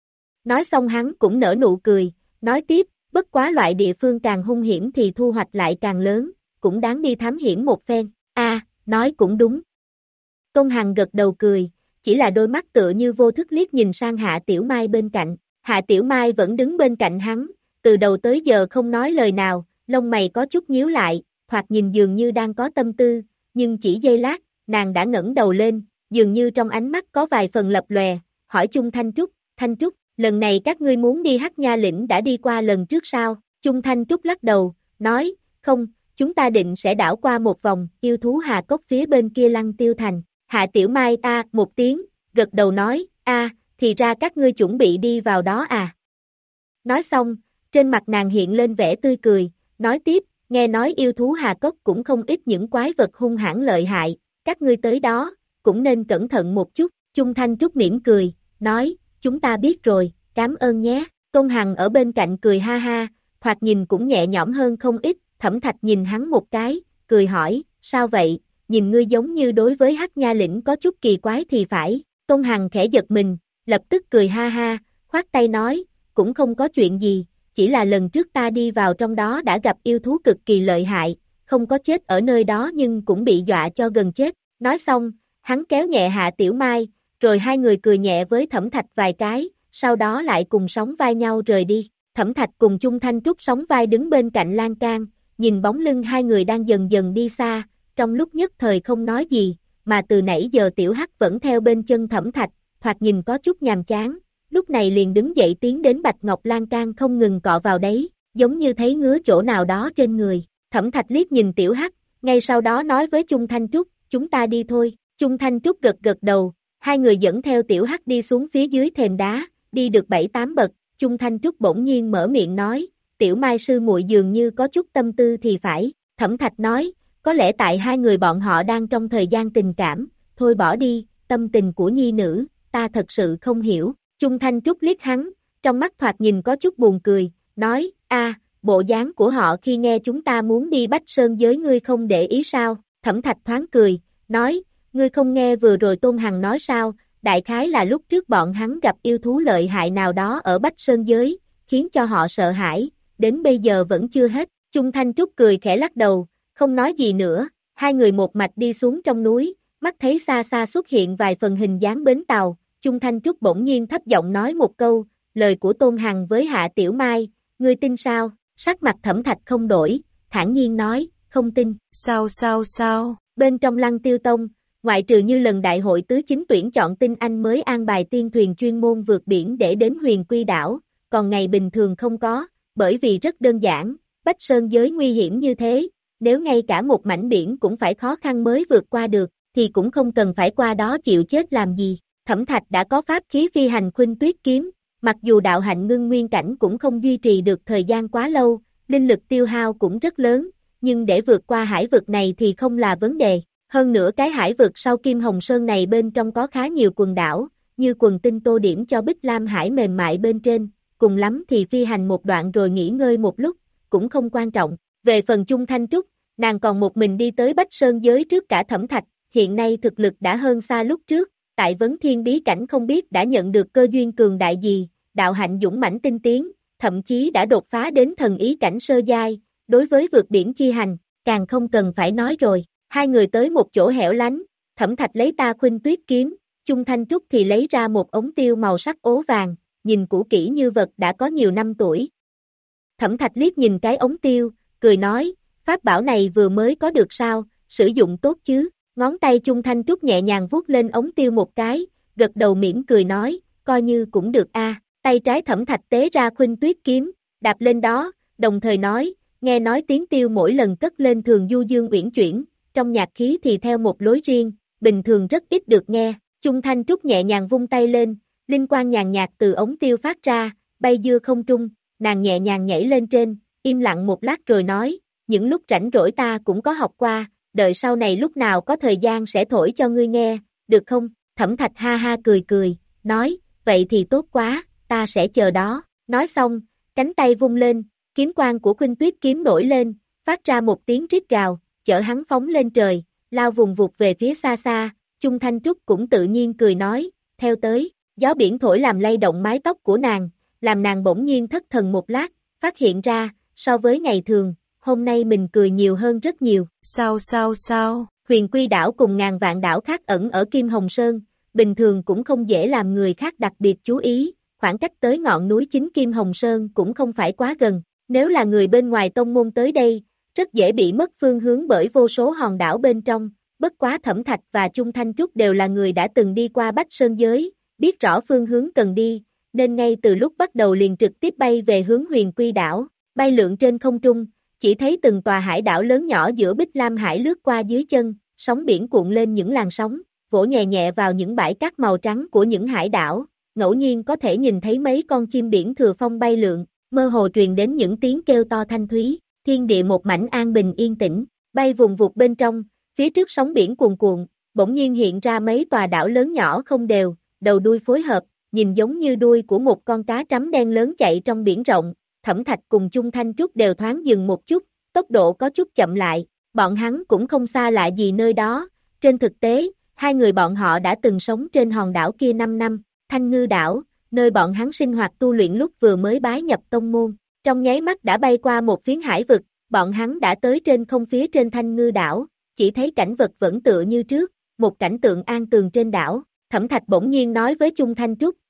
Nói xong hắn cũng nở nụ cười, nói tiếp, bất quá loại địa phương càng hung hiểm thì thu hoạch lại càng lớn, cũng đáng đi thám hiểm một phen. A, nói cũng đúng. Tôn Hằng gật đầu cười, chỉ là đôi mắt tựa như vô thức liếc nhìn sang Hạ Tiểu Mai bên cạnh. Hạ Tiểu Mai vẫn đứng bên cạnh hắn, từ đầu tới giờ không nói lời nào, lông mày có chút nhíu lại, thoạt nhìn dường như đang có tâm tư, nhưng chỉ giây lát, nàng đã ngẩng đầu lên. Dường như trong ánh mắt có vài phần lập lòe, hỏi Chung Thanh Trúc, Thanh Trúc, lần này các ngươi muốn đi Hắc Nha Lĩnh đã đi qua lần trước sao? Chung Thanh Trúc lắc đầu, nói, không, chúng ta định sẽ đảo qua một vòng, yêu thú Hà Cốc phía bên kia Lăng Tiêu Thành. Hạ Tiểu Mai ta một tiếng, gật đầu nói, a, thì ra các ngươi chuẩn bị đi vào đó à? Nói xong, trên mặt nàng hiện lên vẻ tươi cười, nói tiếp, nghe nói yêu thú Hà Cốc cũng không ít những quái vật hung hãn lợi hại, các ngươi tới đó cũng nên cẩn thận một chút. Chung Thanh Trúc mỉm cười, nói, chúng ta biết rồi, cảm ơn nhé. Tôn Hằng ở bên cạnh cười ha ha, thoạt nhìn cũng nhẹ nhõm hơn không ít. Thẩm Thạch nhìn hắn một cái, cười hỏi, sao vậy, nhìn ngươi giống như đối với Hắc Nha Lĩnh có chút kỳ quái thì phải. Tôn Hằng khẽ giật mình, lập tức cười ha ha, khoát tay nói, cũng không có chuyện gì, chỉ là lần trước ta đi vào trong đó đã gặp yêu thú cực kỳ lợi hại, không có chết ở nơi đó nhưng cũng bị dọa cho gần chết. Nói xong, hắn kéo nhẹ Hạ Tiểu Mai, rồi hai người cười nhẹ với Thẩm Thạch vài cái, sau đó lại cùng sóng vai nhau rời đi. Thẩm Thạch cùng Chung Thanh Trúc sóng vai đứng bên cạnh lan can, nhìn bóng lưng hai người đang dần dần đi xa, trong lúc nhất thời không nói gì, mà từ nãy giờ Tiểu Hắc vẫn theo bên chân Thẩm Thạch, thoạt nhìn có chút nhàm chán, lúc này liền đứng dậy tiến đến Bạch Ngọc lan can không ngừng cọ vào đấy, giống như thấy ngứa chỗ nào đó trên người. Thẩm Thạch liếc nhìn Tiểu Hắc, ngay sau đó nói với Chung Thanh Trúc, chúng ta đi thôi. Chung Thanh Trúc gật gật đầu, hai người dẫn theo Tiểu Hắc đi xuống phía dưới thềm đá, đi được bảy tám bậc, Chung Thanh Trúc bỗng nhiên mở miệng nói, Tiểu Mai sư muội dường như có chút tâm tư thì phải. Thẩm Thạch nói, có lẽ tại hai người bọn họ đang trong thời gian tình cảm, thôi bỏ đi, tâm tình của nhi nữ, ta thật sự không hiểu. Chung Thanh Trúc liếc hắn, trong mắt thoạt nhìn có chút buồn cười, nói, a, bộ dáng của họ khi nghe chúng ta muốn đi Bách Sơn giới ngươi không để ý sao? Thẩm Thạch thoáng cười, nói, ngươi không nghe vừa rồi Tôn Hằng nói sao, đại khái là lúc trước bọn hắn gặp yêu thú lợi hại nào đó ở Bách Sơn giới, khiến cho họ sợ hãi, đến bây giờ vẫn chưa hết. Chung Thanh Trúc cười khẽ lắc đầu, không nói gì nữa, hai người một mạch đi xuống trong núi, mắt thấy xa xa xuất hiện vài phần hình dáng bến tàu, Chung Thanh Trúc bỗng nhiên thấp giọng nói một câu, lời của Tôn Hằng với Hạ Tiểu Mai, ngươi tin sao? Sắc mặt Thẩm Thạch không đổi, thản nhiên nói, không tin. Sao sao sao? Bên trong Lăng Tiêu Tông, ngoại trừ như lần đại hội tứ chính tuyển chọn tinh anh mới an bài tiên thuyền chuyên môn vượt biển để đến Huyền Quy đảo, còn ngày bình thường không có, bởi vì rất đơn giản, Bách Sơn giới nguy hiểm như thế, nếu ngay cả một mảnh biển cũng phải khó khăn mới vượt qua được, thì cũng không cần phải qua đó chịu chết làm gì. Thẩm Thạch đã có pháp khí phi hành Khuynh Tuyết kiếm, mặc dù đạo hạnh ngưng nguyên cảnh cũng không duy trì được thời gian quá lâu, linh lực tiêu hao cũng rất lớn, nhưng để vượt qua hải vực này thì không là vấn đề. Hơn nữa cái hải vực sau Kim Hồng Sơn này bên trong có khá nhiều quần đảo, như quần tinh tô điểm cho Bích Lam Hải mềm mại bên trên, cùng lắm thì phi hành một đoạn rồi nghỉ ngơi một lúc, cũng không quan trọng. Về phần Chung Thanh Trúc, nàng còn một mình đi tới Bách Sơn giới trước cả Thẩm Thạch, hiện nay thực lực đã hơn xa lúc trước, tại Vấn Thiên bí cảnh không biết đã nhận được cơ duyên cường đại gì, đạo hạnh dũng mãnh tinh tiến, thậm chí đã đột phá đến thần ý cảnh sơ giai, đối với vượt biển chi hành, càng không cần phải nói rồi. Hai người tới một chỗ hẻo lánh, Thẩm Thạch lấy ta Khuynh Tuyết kiếm, Chung Thanh Trúc thì lấy ra một ống tiêu màu sắc ố vàng, nhìn cũ kỹ như vật đã có nhiều năm tuổi. Thẩm Thạch liếc nhìn cái ống tiêu, cười nói, pháp bảo này vừa mới có được sao, sử dụng tốt chứ, ngón tay Chung Thanh Trúc nhẹ nhàng vuốt lên ống tiêu một cái, gật đầu mỉm cười nói, coi như cũng được a. Tay trái Thẩm Thạch tế ra Khuynh Tuyết kiếm, đạp lên đó, đồng thời nói, nghe nói tiếng tiêu mỗi lần cất lên thường du dương uyển chuyển, trong nhạc khí thì theo một lối riêng, bình thường rất ít được nghe. Chung Thanh Trúc nhẹ nhàng vung tay lên, linh quang nhàn nhạt từ ống tiêu phát ra, bay dưa không trung, nàng nhẹ nhàng nhảy lên trên, im lặng một lát rồi nói, những lúc rảnh rỗi ta cũng có học qua, đợi sau này lúc nào có thời gian sẽ thổi cho ngươi nghe, được không? Thẩm Thạch ha ha cười cười, nói, vậy thì tốt quá, ta sẽ chờ đó. Nói xong, cánh tay vung lên, kiếm quang của Khuynh Tuyết kiếm nổi lên, phát ra một tiếng rít gào, chở hắn phóng lên trời, lao vùng vụt về phía xa xa. Chung Thanh Trúc cũng tự nhiên cười nói, theo tới, gió biển thổi làm lay động mái tóc của nàng, làm nàng bỗng nhiên thất thần một lát, phát hiện ra, so với ngày thường, hôm nay mình cười nhiều hơn rất nhiều. Sao sao sao? Huyền Quy đảo cùng ngàn vạn đảo khác ẩn ở Kim Hồng Sơn, bình thường cũng không dễ làm người khác đặc biệt chú ý, khoảng cách tới ngọn núi chính Kim Hồng Sơn cũng không phải quá gần, nếu là người bên ngoài tông môn tới đây, rất dễ bị mất phương hướng bởi vô số hòn đảo bên trong, bất quá Thẩm Thạch và Chung Thanh Trúc đều là người đã từng đi qua Bách Sơn giới, biết rõ phương hướng cần đi, nên ngay từ lúc bắt đầu liền trực tiếp bay về hướng Huyền Quy đảo, bay lượn trên không trung, chỉ thấy từng tòa hải đảo lớn nhỏ giữa Bích Lam Hải lướt qua dưới chân, sóng biển cuộn lên những làn sóng, vỗ nhẹ nhẹ vào những bãi cát màu trắng của những hải đảo, ngẫu nhiên có thể nhìn thấy mấy con chim biển thừa phong bay lượn, mơ hồ truyền đến những tiếng kêu to thanh thúy, thiên địa một mảnh an bình yên tĩnh, bay vùng vụt bên trong, phía trước sóng biển cuồn cuộn, bỗng nhiên hiện ra mấy tòa đảo lớn nhỏ không đều, đầu đuôi phối hợp, nhìn giống như đuôi của một con cá trắm đen lớn chạy trong biển rộng. Thẩm Thạch cùng Chung Thanh Trúc đều thoáng dừng một chút, tốc độ có chút chậm lại, bọn hắn cũng không xa lạ gì nơi đó, trên thực tế, hai người bọn họ đã từng sống trên hòn đảo kia năm năm, Thanh Ngư đảo, nơi bọn hắn sinh hoạt tu luyện lúc vừa mới bái nhập tông môn, trong nháy mắt đã bay qua một phiến hải vực, bọn hắn đã tới trên không phía trên Thanh Ngư đảo, chỉ thấy cảnh vật vẫn tựa như trước, một cảnh tượng an tường trên đảo. Thẩm Thạch bỗng nhiên nói với Chung Thanh Trúc,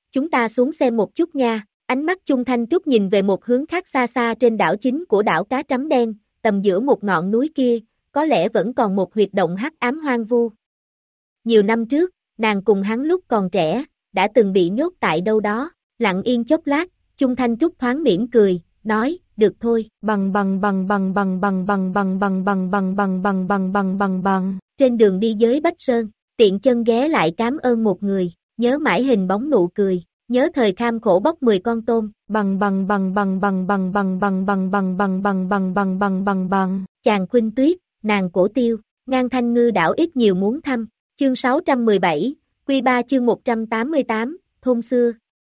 chúng ta xuống xem một chút nha. Ánh mắt Chung Thanh Trúc nhìn về một hướng khác xa xa trên đảo chính của đảo Cá Trắm Đen, tầm giữa một ngọn núi kia, có lẽ vẫn còn một huyệt động hắc ám hoang vu. Nhiều năm trước, nàng cùng hắn lúc còn trẻ, đã từng bị nhốt tại đâu đó, lặng yên chốc lát, Chung Thanh Trúc thoáng mỉm cười, nói, được thôi, bằng bằng bằng bằng bằng bằng bằng bằng bằng bằng bằng bằng bằng bằng bằng bằng bằng. Trên đường đi giới Bách Sơn, tiện chân ghé lại cám ơn một người, nhớ mãi hình bóng nụ cười, nhớ thời kham khổ bóc mười con tôm, bằng bằng bằng bằng bằng bằng bằng bằng bằng bằng bằng bằng bằng bằng bằng bằng bằng. Chàng Khuynh Tuyết, nàng Cổ Tiêu, ngang Thanh Ngư đảo ít nhiều muốn thăm. Chương sáu trăm mười bảy, Quy ba chương một trăm tám mươi tám, thôn xưa.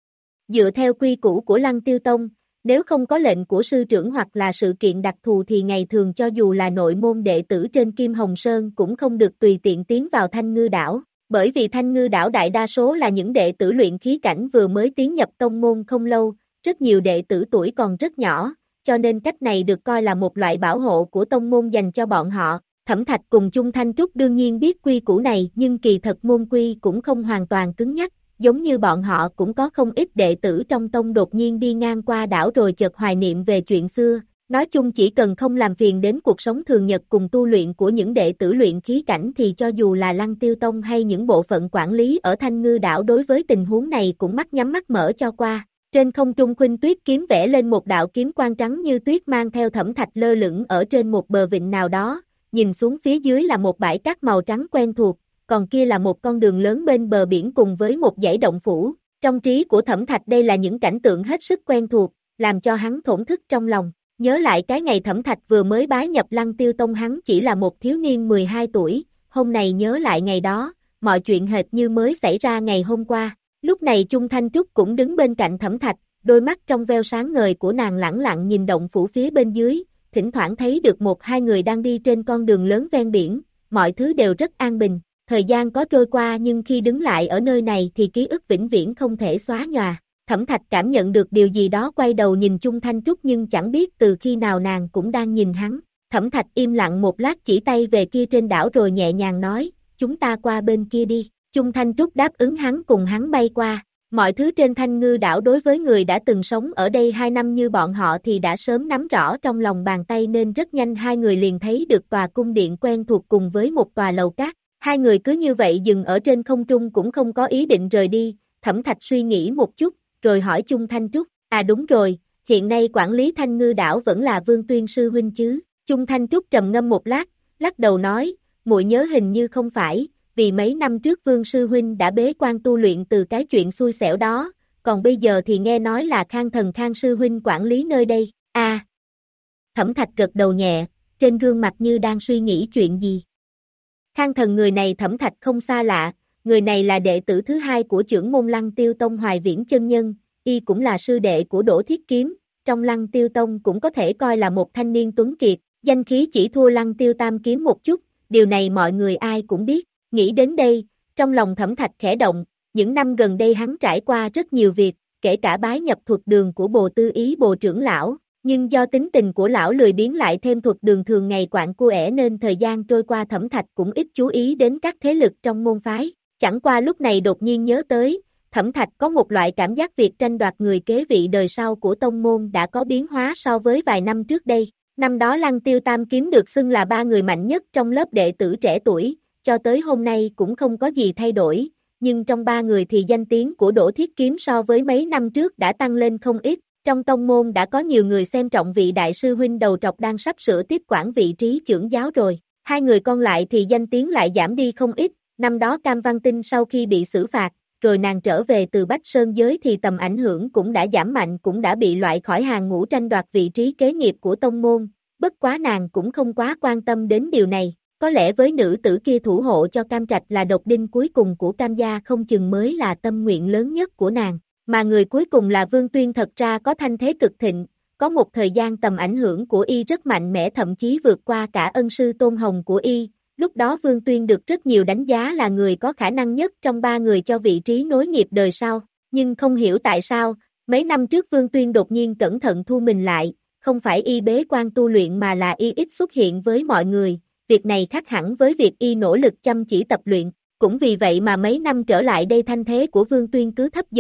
Dựa theo quy củ của Lăng Tiêu Tông, nếu không có lệnh của sư trưởng hoặc là sự kiện đặc thù thì ngày thường cho dù là nội môn đệ tử trên Kim Hồng Sơn cũng không được tùy tiện tiến vào Thanh Ngư đảo, bởi vì Thanh Ngư đảo đại đa số là những đệ tử luyện khí cảnh vừa mới tiến nhập tông môn không lâu, rất nhiều đệ tử tuổi còn rất nhỏ, cho nên cách này được coi là một loại bảo hộ của tông môn dành cho bọn họ. Thẩm Thạch cùng Chung Thanh Trúc đương nhiên biết quy củ này nhưng kỳ thật môn quy cũng không hoàn toàn cứng nhắc, giống như bọn họ cũng có không ít đệ tử trong tông đột nhiên đi ngang qua đảo rồi chợt hoài niệm về chuyện xưa, nói chung chỉ cần không làm phiền đến cuộc sống thường nhật cùng tu luyện của những đệ tử luyện khí cảnh thì cho dù là Lăng Tiêu Tông hay những bộ phận quản lý ở Thanh Ngư đảo đối với tình huống này cũng mắt nhắm mắt mở cho qua. Trên không trung Khuynh Tuyết kiếm vẽ lên một đạo kiếm quang trắng như tuyết mang theo Thẩm Thạch lơ lửng ở trên một bờ vịnh nào đó, nhìn xuống phía dưới là một bãi cát màu trắng quen thuộc, còn kia là một con đường lớn bên bờ biển cùng với một dãy động phủ. Trong trí của Thẩm Thạch đây là những cảnh tượng hết sức quen thuộc, làm cho hắn thổn thức trong lòng. Nhớ lại cái ngày Thẩm Thạch vừa mới bái nhập Lăng Tiêu Tông hắn chỉ là một thiếu niên mười hai tuổi, hôm nay nhớ lại ngày đó, mọi chuyện hệt như mới xảy ra ngày hôm qua. Lúc này Chung Thanh Trúc cũng đứng bên cạnh Thẩm Thạch, đôi mắt trong veo sáng ngời của nàng lẳng lặng nhìn động phủ phía bên dưới, thỉnh thoảng thấy được một hai người đang đi trên con đường lớn ven biển, mọi thứ đều rất an bình. Thời gian có trôi qua nhưng khi đứng lại ở nơi này thì ký ức vĩnh viễn không thể xóa nhòa. Thẩm Thạch cảm nhận được điều gì đó quay đầu nhìn Chung Thanh Trúc nhưng chẳng biết từ khi nào nàng cũng đang nhìn hắn. Thẩm Thạch im lặng một lát chỉ tay về kia trên đảo rồi nhẹ nhàng nói, chúng ta qua bên kia đi. Chung Thanh Trúc đáp ứng hắn cùng hắn bay qua. Mọi thứ trên Thanh Ngư đảo đối với người đã từng sống ở đây hai năm như bọn họ thì đã sớm nắm rõ trong lòng bàn tay nên rất nhanh hai người liền thấy được tòa cung điện quen thuộc cùng với một tòa lầu cát. Hai người cứ như vậy dừng ở trên không trung cũng không có ý định rời đi. Thẩm Thạch suy nghĩ một chút, rồi hỏi Chung Thanh Trúc, à đúng rồi, hiện nay quản lý Thanh Ngư đảo vẫn là Vương Tuyên sư huynh chứ? Chung Thanh Trúc trầm ngâm một lát, lắc đầu nói, muội nhớ hình như không phải, vì mấy năm trước Vương sư huynh đã bế quan tu luyện từ cái chuyện xui xẻo đó, còn bây giờ thì nghe nói là Khang Thần Khang sư huynh quản lý nơi đây. À. Thẩm Thạch gật đầu nhẹ, trên gương mặt như đang suy nghĩ chuyện gì. Khang Thần người này Thẩm Thạch không xa lạ, người này là đệ tử thứ hai của trưởng môn Lăng Tiêu Tông Hoài Viễn chân nhân, y cũng là sư đệ của Đỗ Thiết Kiếm, trong Lăng Tiêu Tông cũng có thể coi là một thanh niên tuấn kiệt, danh khí chỉ thua Lăng Tiêu Tam Kiếm một chút, điều này mọi người ai cũng biết. Nghĩ đến đây, trong lòng Thẩm Thạch khẽ động, những năm gần đây hắn trải qua rất nhiều việc, kể cả bái nhập thuật đường của Bồ Tư Ý Bồ trưởng lão, nhưng do tính tình của lão lười biếng lại thêm thuật đường thường ngày quạng cua ẻ nên thời gian trôi qua Thẩm Thạch cũng ít chú ý đến các thế lực trong môn phái. Chẳng qua lúc này đột nhiên nhớ tới, Thẩm Thạch có một loại cảm giác việc tranh đoạt người kế vị đời sau của tông môn đã có biến hóa so với vài năm trước đây. Năm đó Lăng Tiêu Tam Kiếm được xưng là ba người mạnh nhất trong lớp đệ tử trẻ tuổi, cho tới hôm nay cũng không có gì thay đổi, nhưng trong ba người thì danh tiếng của Đỗ Thiết Kiếm so với mấy năm trước đã tăng lên không ít. Trong tông môn đã có nhiều người xem trọng vị đại sư huynh đầu trọc đang sắp sửa tiếp quản vị trí trưởng giáo rồi. Hai người còn lại thì danh tiếng lại giảm đi không ít. Năm đó Cam Văn Tinh sau khi bị xử phạt, rồi nàng trở về từ Bách Sơn giới thì tầm ảnh hưởng cũng đã giảm mạnh, cũng đã bị loại khỏi hàng ngũ tranh đoạt vị trí kế nghiệp của tông môn. Bất quá nàng cũng không quá quan tâm đến điều này. Có lẽ với nữ tử kia thủ hộ cho Cam Trạch là độc đinh cuối cùng của Cam gia không chừng mới là tâm nguyện lớn nhất của nàng. Mà người cuối cùng là Vương Tuyên thật ra có thanh thế cực thịnh, có một thời gian tầm ảnh hưởng của y rất mạnh mẽ thậm chí vượt qua cả ân sư Tôn Hồng của y. Lúc đó Vương Tuyên được rất nhiều đánh giá là người có khả năng nhất trong ba người cho vị trí nối nghiệp đời sau. Nhưng không hiểu tại sao, mấy năm trước Vương Tuyên đột nhiên cẩn thận thu mình lại, không phải y bế quan tu luyện mà là y ít xuất hiện với mọi người. Việc này khác hẳn với việc y nỗ lực chăm chỉ tập luyện. Cũng vì vậy mà mấy năm trở lại đây thanh thế của Vương Tuyên cứ thấp dần,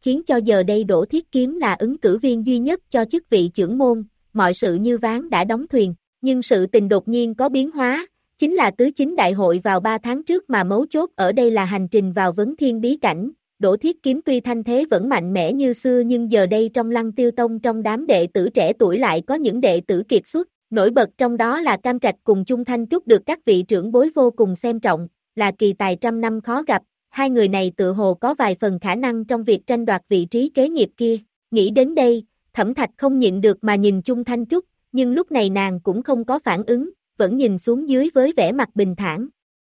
khiến cho giờ đây Đỗ Thiết Kiếm là ứng cử viên duy nhất cho chức vị trưởng môn, mọi sự như ván đã đóng thuyền, nhưng sự tình đột nhiên có biến hóa, chính là tứ chính đại hội vào ba tháng trước mà mấu chốt ở đây là hành trình vào vấn thiên bí cảnh. Đỗ Thiết Kiếm tuy thanh thế vẫn mạnh mẽ như xưa nhưng giờ đây trong Lăng Tiêu Tông trong đám đệ tử trẻ tuổi lại có những đệ tử kiệt xuất, nổi bật trong đó là Cam Trạch cùng Chung Thanh Trúc được các vị trưởng bối vô cùng xem trọng, là kỳ tài trăm năm khó gặp, hai người này tự hồ có vài phần khả năng trong việc tranh đoạt vị trí kế nghiệp kia. Nghĩ đến đây, Thẩm Thạch không nhịn được mà nhìn Chung Thanh Trúc, nhưng lúc này nàng cũng không có phản ứng, vẫn nhìn xuống dưới với vẻ mặt bình thản.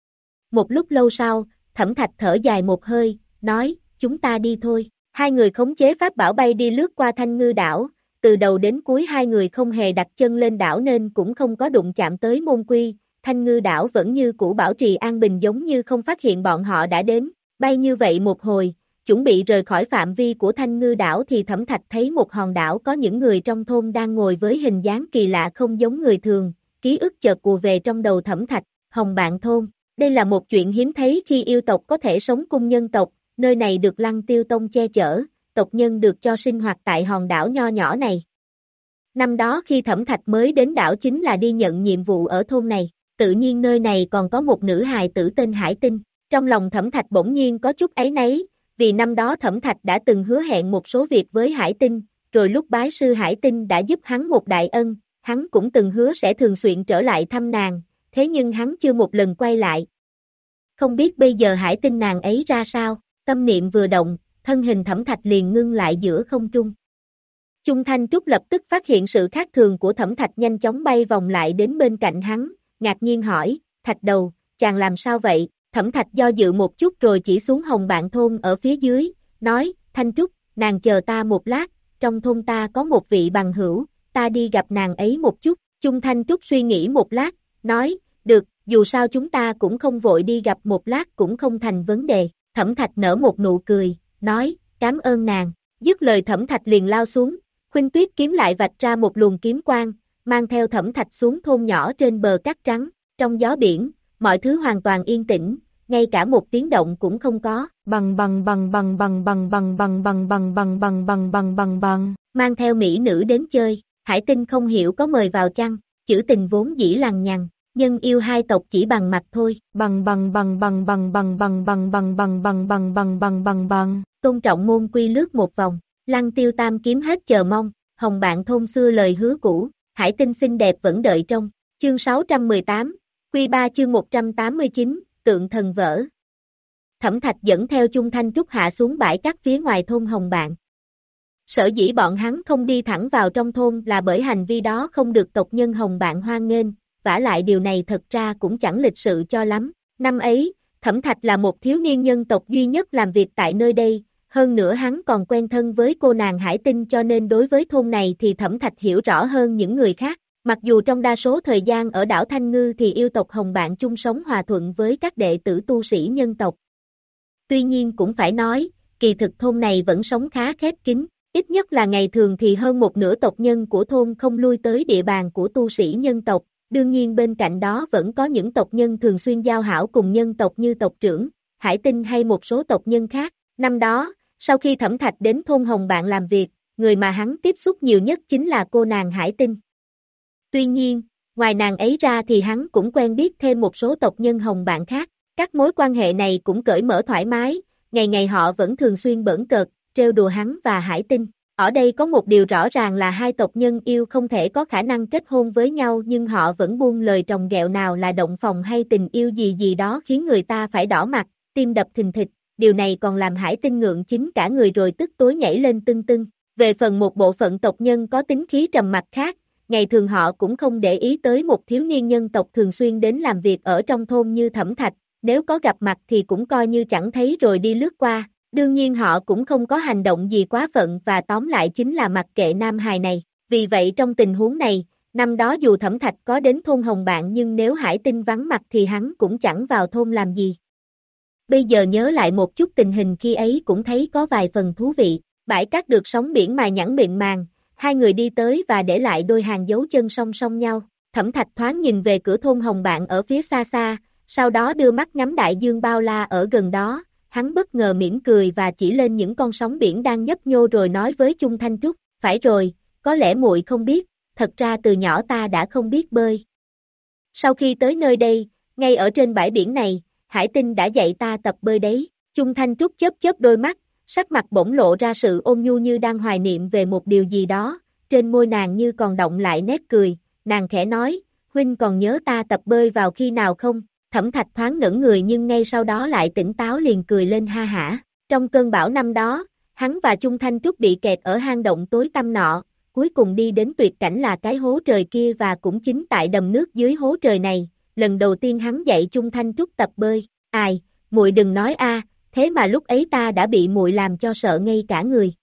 Một lúc lâu sau, Thẩm Thạch thở dài một hơi, nói, chúng ta đi thôi. Hai người khống chế pháp bảo bay đi lướt qua Thanh Ngư đảo, từ đầu đến cuối hai người không hề đặt chân lên đảo nên cũng không có đụng chạm tới môn quy. Thanh Ngư đảo vẫn như cũ bảo trì an bình giống như không phát hiện bọn họ đã đến. Bay như vậy một hồi, chuẩn bị rời khỏi phạm vi của Thanh Ngư đảo thì Thẩm Thạch thấy một hòn đảo có những người trong thôn đang ngồi với hình dáng kỳ lạ không giống người thường. Ký ức chợt ùa về trong đầu Thẩm Thạch, Hồng Bạn Thôn. Đây là một chuyện hiếm thấy khi yêu tộc có thể sống cùng nhân tộc, nơi này được Lăng Tiêu Tông che chở, tộc nhân được cho sinh hoạt tại hòn đảo nho nhỏ này. Năm đó khi Thẩm Thạch mới đến đảo chính là đi nhận nhiệm vụ ở thôn này, tự nhiên nơi này còn có một nữ hài tử tên Hải Tinh. Trong lòng Thẩm Thạch bỗng nhiên có chút áy náy, vì năm đó Thẩm Thạch đã từng hứa hẹn một số việc với Hải Tinh, rồi lúc bái sư Hải Tinh đã giúp hắn một đại ân, hắn cũng từng hứa sẽ thường xuyên trở lại thăm nàng, thế nhưng hắn chưa một lần quay lại. Không biết bây giờ Hải Tinh nàng ấy ra sao, tâm niệm vừa động, thân hình Thẩm Thạch liền ngưng lại giữa không trung. Chung Thanh Trúc lập tức phát hiện sự khác thường của Thẩm Thạch nhanh chóng bay vòng lại đến bên cạnh hắn, ngạc nhiên hỏi, Thạch đầu, chàng làm sao vậy? Thẩm Thạch do dự một chút rồi chỉ xuống Hồng Bạn Thôn ở phía dưới, nói, Thanh Trúc, nàng chờ ta một lát, trong thôn ta có một vị bằng hữu, ta đi gặp nàng ấy một chút. Chung Thanh Trúc suy nghĩ một lát, nói, được, dù sao chúng ta cũng không vội đi gặp một lát cũng không thành vấn đề. Thẩm Thạch nở một nụ cười, nói, cảm ơn nàng. Dứt lời Thẩm Thạch liền lao xuống, Khuynh Tuyết kiếm lại vạch ra một luồng kiếm quang, mang theo Thẩm Thạch xuống thôn nhỏ trên bờ cát trắng, trong gió biển, mọi thứ hoàn toàn yên tĩnh, ngay cả một tiếng động cũng không có. Bằng bằng bằng bằng bằng bằng bằng bằng bằng bằng bằng bằng bằng bằng bằng bằng, mang theo mỹ nữ đến chơi, Hải Tinh không hiểu có mời vào chăng, chữ tình vốn dĩ lằng nhằng, nhân yêu hai tộc chỉ bằng mặt thôi. Bằng bằng bằng bằng bằng bằng bằng bằng bằng bằng bằng bằng bằng bằng bằng bằng, tôn trọng môn quy lướt một vòng, Lăng Tiêu Tam kiếm hết chờ mong, Hồng Bạn Thôn xưa lời hứa cũ, Hải Tinh xinh đẹp vẫn đợi trong. Chương sáu trăm mười tám, Quy ba chương một trăm tám mươi chín, tượng thần vỡ. Thẩm Thạch dẫn theo Chung Thanh Trúc hạ xuống bãi cát phía ngoài thôn Hồng Bạn. Sở dĩ bọn hắn không đi thẳng vào trong thôn là bởi hành vi đó không được tộc nhân Hồng Bạn hoan nghênh, vả lại điều này thật ra cũng chẳng lịch sự cho lắm. Năm ấy, Thẩm Thạch là một thiếu niên nhân tộc duy nhất làm việc tại nơi đây, hơn nữa hắn còn quen thân với cô nàng Hải Tinh cho nên đối với thôn này thì Thẩm Thạch hiểu rõ hơn những người khác. Mặc dù trong đa số thời gian ở đảo Thanh Ngư thì yêu tộc Hồng Bạn chung sống hòa thuận với các đệ tử tu sĩ nhân tộc. Tuy nhiên cũng phải nói, kỳ thực thôn này vẫn sống khá khép kín, ít nhất là ngày thường thì hơn một nửa tộc nhân của thôn không lui tới địa bàn của tu sĩ nhân tộc, đương nhiên bên cạnh đó vẫn có những tộc nhân thường xuyên giao hảo cùng nhân tộc như tộc trưởng, Hải Tinh hay một số tộc nhân khác. Năm đó, sau khi Thẩm Thạch đến thôn Hồng Bạn làm việc, người mà hắn tiếp xúc nhiều nhất chính là cô nàng Hải Tinh. Tuy nhiên, ngoài nàng ấy ra thì hắn cũng quen biết thêm một số tộc nhân Hồng Bạn khác, các mối quan hệ này cũng cởi mở thoải mái, ngày ngày họ vẫn thường xuyên bỡn cợt, trêu đùa hắn và Hải Tinh. Ở đây có một điều rõ ràng là hai tộc nhân yêu không thể có khả năng kết hôn với nhau nhưng họ vẫn buông lời trồng ghẹo nào là động phòng hay tình yêu gì gì đó khiến người ta phải đỏ mặt, tim đập thình thịch, điều này còn làm Hải Tinh ngượng chính cả người rồi tức tối nhảy lên tưng tưng. Về phần một bộ phận tộc nhân có tính khí trầm mặc khác, ngày thường họ cũng không để ý tới một thiếu niên nhân tộc thường xuyên đến làm việc ở trong thôn như Thẩm Thạch, nếu có gặp mặt thì cũng coi như chẳng thấy rồi đi lướt qua, đương nhiên họ cũng không có hành động gì quá phận và tóm lại chính là mặc kệ nam hài này. Vì vậy trong tình huống này, năm đó dù Thẩm Thạch có đến thôn Hồng Bạn nhưng nếu Hải Tinh vắng mặt thì hắn cũng chẳng vào thôn làm gì. Bây giờ nhớ lại một chút tình hình khi ấy cũng thấy có vài phần thú vị, bãi cát được sóng biển mài nhẵn mịn màng, hai người đi tới và để lại đôi hàng dấu chân song song nhau. Thẩm Thạch thoáng nhìn về cửa thôn Hồng Bạn ở phía xa xa, sau đó đưa mắt ngắm đại dương bao la ở gần đó, hắn bất ngờ mỉm cười và chỉ lên những con sóng biển đang nhấp nhô rồi nói với Chung Thanh Trúc, phải rồi, có lẽ muội không biết, thật ra từ nhỏ ta đã không biết bơi. Sau khi tới nơi đây, ngay ở trên bãi biển này, Hải Tinh đã dạy ta tập bơi đấy. Chung Thanh Trúc chớp chớp đôi mắt, sắc mặt bỗng lộ ra sự ôn nhu như đang hoài niệm về một điều gì đó, trên môi nàng như còn đọng lại nét cười, nàng khẽ nói, huynh còn nhớ ta tập bơi vào khi nào không? Thẩm Thạch thoáng ngẩn người nhưng ngay sau đó lại tỉnh táo liền cười lên ha hả. Trong cơn bão năm đó, hắn và Chung Thanh Trúc bị kẹt ở hang động tối tăm nọ, cuối cùng đi đến tuyệt cảnh là cái hố trời kia và cũng chính tại đầm nước dưới hố trời này, lần đầu tiên hắn dạy Chung Thanh Trúc tập bơi. Ai, muội đừng nói a, thế mà lúc ấy ta đã bị muội làm cho sợ ngây cả người.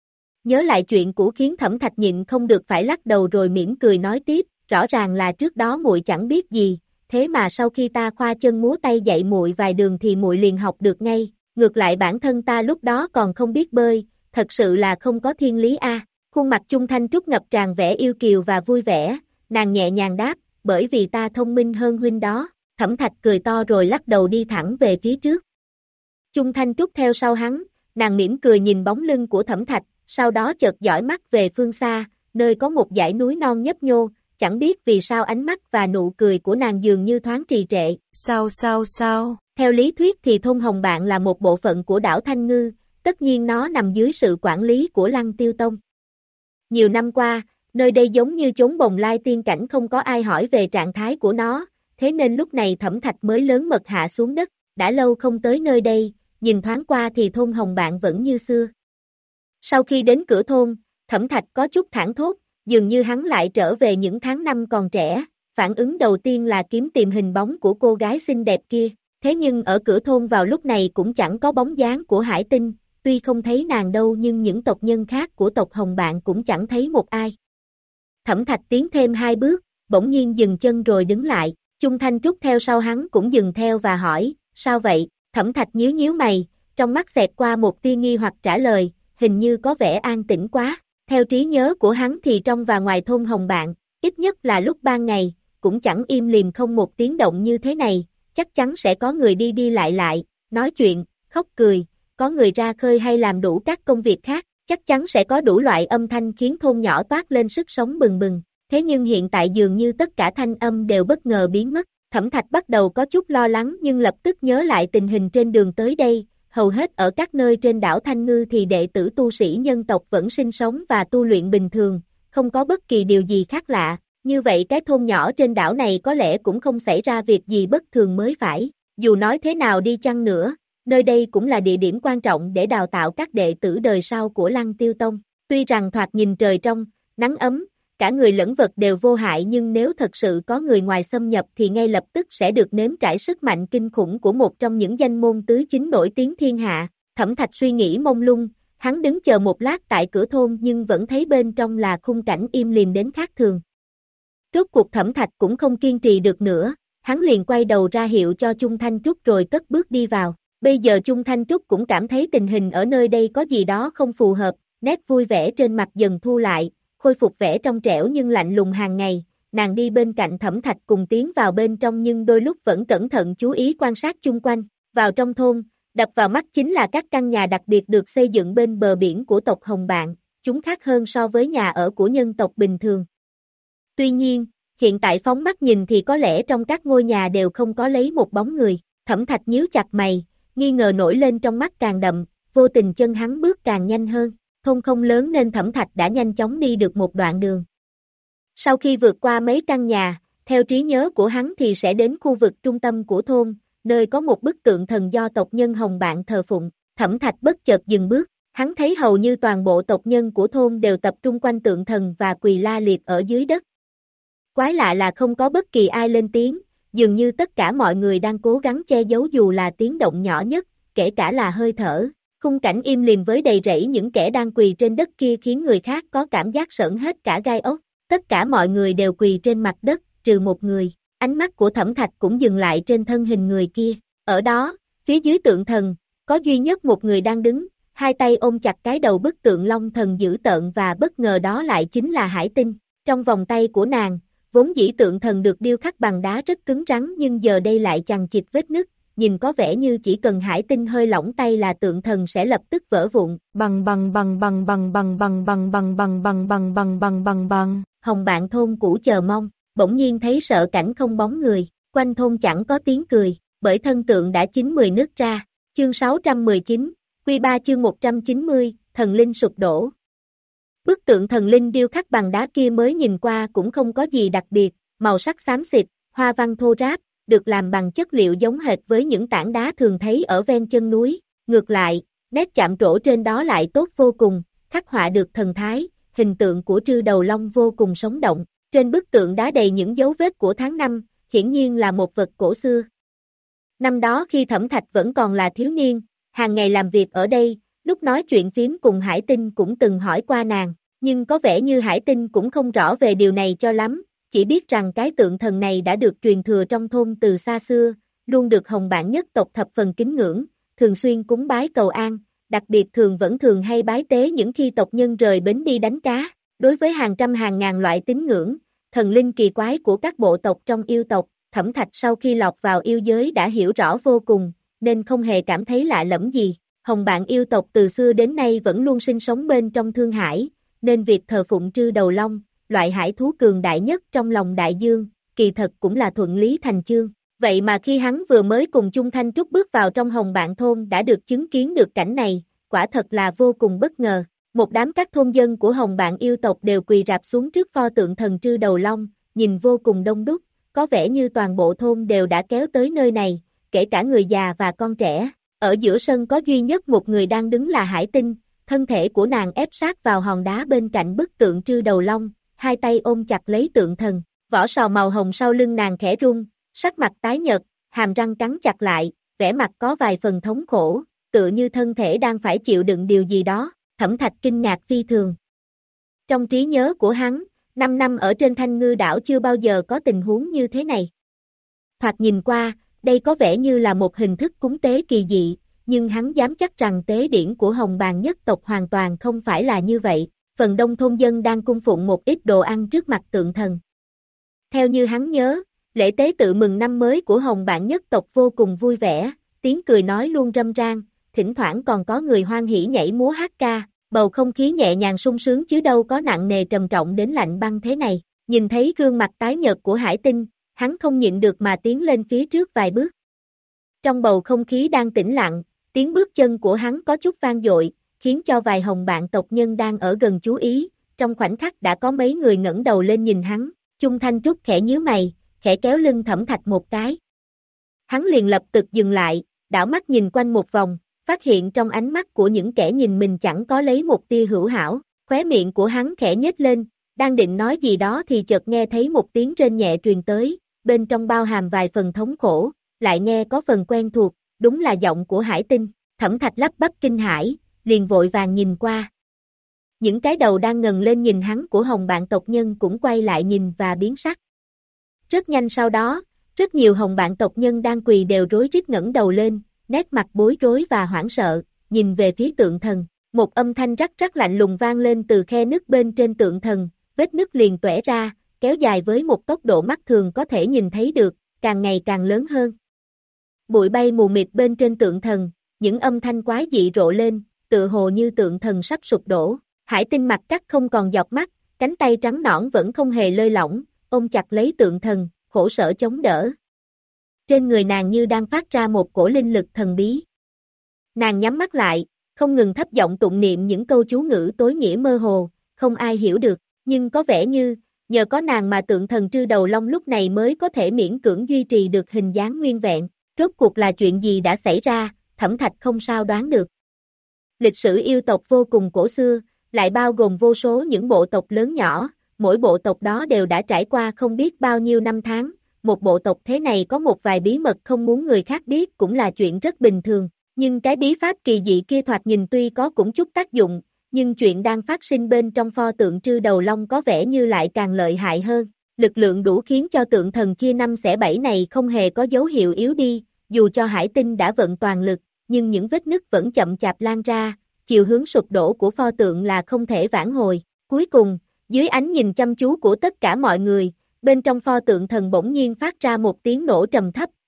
Nhớ lại chuyện cũ khiến Thẩm Thạch nhịn không được phải lắc đầu rồi mỉm cười nói tiếp, rõ ràng là trước đó muội chẳng biết gì, thế mà sau khi ta khoa chân múa tay dạy muội vài đường thì muội liền học được ngay, ngược lại bản thân ta lúc đó còn không biết bơi, thật sự là không có thiên lý a. Khuôn mặt Chung Thanh Trúc ngập tràn vẻ yêu kiều và vui vẻ, nàng nhẹ nhàng đáp, bởi vì ta thông minh hơn huynh đó. Thẩm Thạch cười to rồi lắc đầu đi thẳng về phía trước. Chung Thanh Trúc theo sau hắn, nàng mỉm cười nhìn bóng lưng của Thẩm Thạch, sau đó chợt dõi mắt về phương xa, nơi có một dãy núi non nhấp nhô, chẳng biết vì sao ánh mắt và nụ cười của nàng dường như thoáng trì trệ. Sao sao sao? Theo lý thuyết thì thôn Hồng Bạn là một bộ phận của đảo Thanh Ngư, tất nhiên nó nằm dưới sự quản lý của Lăng Tiêu Tông. Nhiều năm qua, nơi đây giống như chốn bồng lai tiên cảnh, không có ai hỏi về trạng thái của nó, thế nên lúc này Thẩm Thạch mới lớn mật hạ xuống đất, đã lâu không tới nơi đây, nhìn thoáng qua thì thôn Hồng Bạn vẫn như xưa. Sau khi đến cửa thôn, Thẩm Thạch có chút thảng thốt, dường như hắn lại trở về những tháng năm còn trẻ, phản ứng đầu tiên là kiếm tìm hình bóng của cô gái xinh đẹp kia, thế nhưng ở cửa thôn vào lúc này cũng chẳng có bóng dáng của Hải Tinh, tuy không thấy nàng đâu nhưng những tộc nhân khác của tộc Hồng Bạn cũng chẳng thấy một ai. Thẩm Thạch tiến thêm hai bước, bỗng nhiên dừng chân rồi đứng lại, Chung Thanh Trúc theo sau hắn cũng dừng theo và hỏi, sao vậy? Thẩm Thạch nhíu nhíu mày, trong mắt xẹt qua một tia nghi hoặc trả lời, hình như có vẻ an tĩnh quá. Theo trí nhớ của hắn thì trong và ngoài thôn Hồng Bạn, ít nhất là lúc ban ngày, cũng chẳng im lìm không một tiếng động như thế này, chắc chắn sẽ có người đi đi lại lại, nói chuyện, khóc cười, có người ra khơi hay làm đủ các công việc khác, chắc chắn sẽ có đủ loại âm thanh khiến thôn nhỏ toát lên sức sống bừng bừng. Thế nhưng hiện tại dường như tất cả thanh âm đều bất ngờ biến mất. Thẩm Thạch bắt đầu có chút lo lắng nhưng lập tức nhớ lại tình hình trên đường tới đây, hầu hết ở các nơi trên đảo Thanh Ngư thì đệ tử tu sĩ nhân tộc vẫn sinh sống và tu luyện bình thường, không có bất kỳ điều gì khác lạ, như vậy cái thôn nhỏ trên đảo này có lẽ cũng không xảy ra việc gì bất thường mới phải. Dù nói thế nào đi chăng nữa, nơi đây cũng là địa điểm quan trọng để đào tạo các đệ tử đời sau của Lăng Tiêu Tông. Tuy rằng thoạt nhìn trời trong, nắng ấm, cả người lẫn vật đều vô hại nhưng nếu thật sự có người ngoài xâm nhập thì ngay lập tức sẽ được nếm trải sức mạnh kinh khủng của một trong những danh môn tứ chính nổi tiếng thiên hạ. Thẩm Thạch suy nghĩ mông lung, hắn đứng chờ một lát tại cửa thôn nhưng vẫn thấy bên trong là khung cảnh im lìm đến khác thường. Rốt cuộc Thẩm Thạch cũng không kiên trì được nữa, hắn liền quay đầu ra hiệu cho Chung Thanh Trúc rồi cất bước đi vào. Bây giờ Chung Thanh Trúc cũng cảm thấy tình hình ở nơi đây có gì đó không phù hợp, nét vui vẻ trên mặt dần thu lại, khôi phục vẻ trong trẻo nhưng lạnh lùng hàng ngày, nàng đi bên cạnh Thẩm Thạch cùng tiến vào bên trong nhưng đôi lúc vẫn cẩn thận chú ý quan sát chung quanh. Vào trong thôn, đập vào mắt chính là các căn nhà đặc biệt được xây dựng bên bờ biển của tộc Hồng Bạn, chúng khác hơn so với nhà ở của nhân tộc bình thường. Tuy nhiên, hiện tại phóng mắt nhìn thì có lẽ trong các ngôi nhà đều không có lấy một bóng người. Thẩm Thạch nhíu chặt mày, nghi ngờ nổi lên trong mắt càng đậm, vô tình chân hắn bước càng nhanh hơn. Thôn không lớn nên Thẩm Thạch đã nhanh chóng đi được một đoạn đường. Sau khi vượt qua mấy căn nhà, theo trí nhớ của hắn thì sẽ đến khu vực trung tâm của thôn, nơi có một bức tượng thần do tộc nhân Hồng Bạn thờ phụng. Thẩm Thạch bất chợt dừng bước, hắn thấy hầu như toàn bộ tộc nhân của thôn đều tập trung quanh tượng thần và quỳ la liệt ở dưới đất. Quái lạ là không có bất kỳ ai lên tiếng, dường như tất cả mọi người đang cố gắng che giấu dù là tiếng động nhỏ nhất, kể cả là hơi thở. Khung cảnh im lìm với đầy rẫy những kẻ đang quỳ trên đất kia khiến người khác có cảm giác sởn hết cả gai ốc. Tất cả mọi người đều quỳ trên mặt đất, trừ một người. Ánh mắt của Thẩm Thạch cũng dừng lại trên thân hình người kia. Ở đó, phía dưới tượng thần, có duy nhất một người đang đứng, hai tay ôm chặt cái đầu bức tượng long thần dữ tợn và bất ngờ đó lại chính là Hải Tinh. Trong vòng tay của nàng, vốn dĩ tượng thần được điêu khắc bằng đá rất cứng rắn nhưng giờ đây lại chằng chịt vết nứt, nhìn có vẻ như chỉ cần Hải Tinh hơi lỏng tay là tượng thần sẽ lập tức vỡ vụn. Bằng bằng bằng bằng bằng bằng bằng bằng bằng bằng bằng bằng bằng bằng bằng bằng. Hồng Bạn thôn cũ chờ mong, bỗng nhiên thấy sợ cảnh không bóng người, quanh thôn chẳng có tiếng cười, bởi thân tượng đã chín mười nứt ra. Chương sáu trăm mười chín, Quy ba chương một trăm chín mươi, thần linh sụp đổ. Bức tượng thần linh điêu khắc bằng đá kia mới nhìn qua cũng không có gì đặc biệt, màu sắc xám xịt, hoa văn thô ráp, được làm bằng chất liệu giống hệt với những tảng đá thường thấy ở ven chân núi. Ngược lại, nét chạm trổ trên đó lại tốt vô cùng, khắc họa được thần thái, hình tượng của Trư Đầu Long vô cùng sống động. Trên bức tượng đá đầy những dấu vết của tháng năm, hiển nhiên là một vật cổ xưa. Năm đó khi Thẩm Thạch vẫn còn là thiếu niên, hàng ngày làm việc ở đây, lúc nói chuyện phím cùng Hải Tinh cũng từng hỏi qua nàng, nhưng có vẻ như Hải Tinh cũng không rõ về điều này cho lắm, chỉ biết rằng cái tượng thần này đã được truyền thừa trong thôn từ xa xưa, luôn được Hồng Bạn nhất tộc thập phần kính ngưỡng, thường xuyên cúng bái cầu an, đặc biệt thường vẫn thường hay bái tế những khi tộc nhân rời bến đi đánh cá. Đối với hàng trăm hàng ngàn loại tín ngưỡng, thần linh kỳ quái của các bộ tộc trong yêu tộc, Thẩm Thạch sau khi lọt vào yêu giới đã hiểu rõ vô cùng, nên không hề cảm thấy lạ lẫm gì. Hồng Bạn yêu tộc từ xưa đến nay vẫn luôn sinh sống bên trong Thương Hải, nên việc thờ phụng Trư Đầu Long, loại hải thú cường đại nhất trong lòng đại dương, kỳ thật cũng là thuận lý thành chương. Vậy mà khi hắn vừa mới cùng Chung Thanh Trúc bước vào trong Hồng Bạn thôn đã được chứng kiến được cảnh này, quả thật là vô cùng bất ngờ. Một đám các thôn dân của Hồng Bạn yêu tộc đều quỳ rạp xuống trước pho tượng thần Trư Đầu Long, nhìn vô cùng đông đúc, có vẻ như toàn bộ thôn đều đã kéo tới nơi này, kể cả người già và con trẻ. Ở giữa sân có duy nhất một người đang đứng là Hải Tinh, thân thể của nàng ép sát vào hòn đá bên cạnh bức tượng Trư Đầu Long, hai tay ôm chặt lấy tượng thần, vỏ sò màu hồng sau lưng nàng khẽ rung, sắc mặt tái nhợt, hàm răng cắn chặt lại, vẻ mặt có vài phần thống khổ, tựa như thân thể đang phải chịu đựng điều gì đó. Thẩm Thạch kinh ngạc phi thường. Trong trí nhớ của hắn, năm năm ở trên Thanh Ngư đảo chưa bao giờ có tình huống như thế này. Thoạt nhìn qua, đây có vẻ như là một hình thức cúng tế kỳ dị, nhưng hắn dám chắc rằng tế điển của Hồng Bạn nhất tộc hoàn toàn không phải là như vậy. Phần đông thôn dân đang cung phụng một ít đồ ăn trước mặt tượng thần. Theo như hắn nhớ, lễ tế tự mừng năm mới của Hồng Bạn nhất tộc vô cùng vui vẻ, tiếng cười nói luôn râm ran, thỉnh thoảng còn có người hoan hỉ nhảy múa hát ca, bầu không khí nhẹ nhàng sung sướng chứ đâu có nặng nề trầm trọng đến lạnh băng thế này. Nhìn thấy gương mặt tái nhợt của Hải Tinh, hắn không nhịn được mà tiến lên phía trước vài bước. Trong bầu không khí đang tĩnh lặng, tiếng bước chân của hắn có chút vang dội, khiến cho vài Hồng Bạn tộc nhân đang ở gần chú ý, trong khoảnh khắc đã có mấy người ngẩng đầu lên nhìn hắn. Chung Thanh Trúc khẽ nhíu mày, khẽ kéo lưng Thẩm Thạch một cái. Hắn liền lập tức dừng lại, đảo mắt nhìn quanh một vòng, phát hiện trong ánh mắt của những kẻ nhìn mình chẳng có lấy một tia hữu hảo, khóe miệng của hắn khẽ nhếch lên, đang định nói gì đó thì chợt nghe thấy một tiếng rên nhẹ truyền tới, bên trong bao hàm vài phần thống khổ, lại nghe có phần quen thuộc, đúng là giọng của Hải Tinh. Thẩm Thạch lắp bắp kinh hãi, liền vội vàng nhìn qua. Những cái đầu đang ngẩng lên nhìn hắn của Hồng Bạn tộc nhân cũng quay lại nhìn và biến sắc. Rất nhanh sau đó, rất nhiều Hồng Bạn tộc nhân đang quỳ đều rối rít ngẩng đầu lên, nét mặt bối rối và hoảng sợ, nhìn về phía tượng thần. Một âm thanh rắc rắc lạnh lùng vang lên từ khe nứt bên trên tượng thần, vết nứt liền tuẻ ra, kéo dài với một tốc độ mắt thường có thể nhìn thấy được, càng ngày càng lớn hơn. Bụi bay mù mịt bên trên tượng thần, những âm thanh quái dị rộ lên, tựa hồ như tượng thần sắp sụp đổ. Hải Tinh mặt cắt không còn giọt mắt, cánh tay trắng nõn vẫn không hề lơi lỏng, ôm chặt lấy tượng thần, khổ sở chống đỡ. Trên người nàng như đang phát ra một cổ linh lực thần bí. Nàng nhắm mắt lại, không ngừng thấp giọng tụng niệm những câu chú ngữ tối nghĩa mơ hồ, không ai hiểu được, nhưng có vẻ như, nhờ có nàng mà tượng thần Trư Đầu Long lúc này mới có thể miễn cưỡng duy trì được hình dáng nguyên vẹn. Rốt cuộc là chuyện gì đã xảy ra, Thẩm Thạch không sao đoán được. Lịch sử yêu tộc vô cùng cổ xưa, lại bao gồm vô số những bộ tộc lớn nhỏ, mỗi bộ tộc đó đều đã trải qua không biết bao nhiêu năm tháng, một bộ tộc thế này có một vài bí mật không muốn người khác biết cũng là chuyện rất bình thường, nhưng cái bí pháp kỳ dị kia thoạt nhìn tuy có cũng chút tác dụng, nhưng chuyện đang phát sinh bên trong pho tượng Trư Đầu Long có vẻ như lại càng lợi hại hơn, lực lượng đủ khiến cho tượng thần chia năm xẻ bảy này không hề có dấu hiệu yếu đi, dù cho Hải Tinh đã vận toàn lực, nhưng những vết nứt vẫn chậm chạp lan ra, chiều hướng sụp đổ của pho tượng là không thể vãn hồi. Cuối cùng, dưới ánh nhìn chăm chú của tất cả mọi người, bên trong pho tượng thần bỗng nhiên phát ra một tiếng nổ trầm thấp,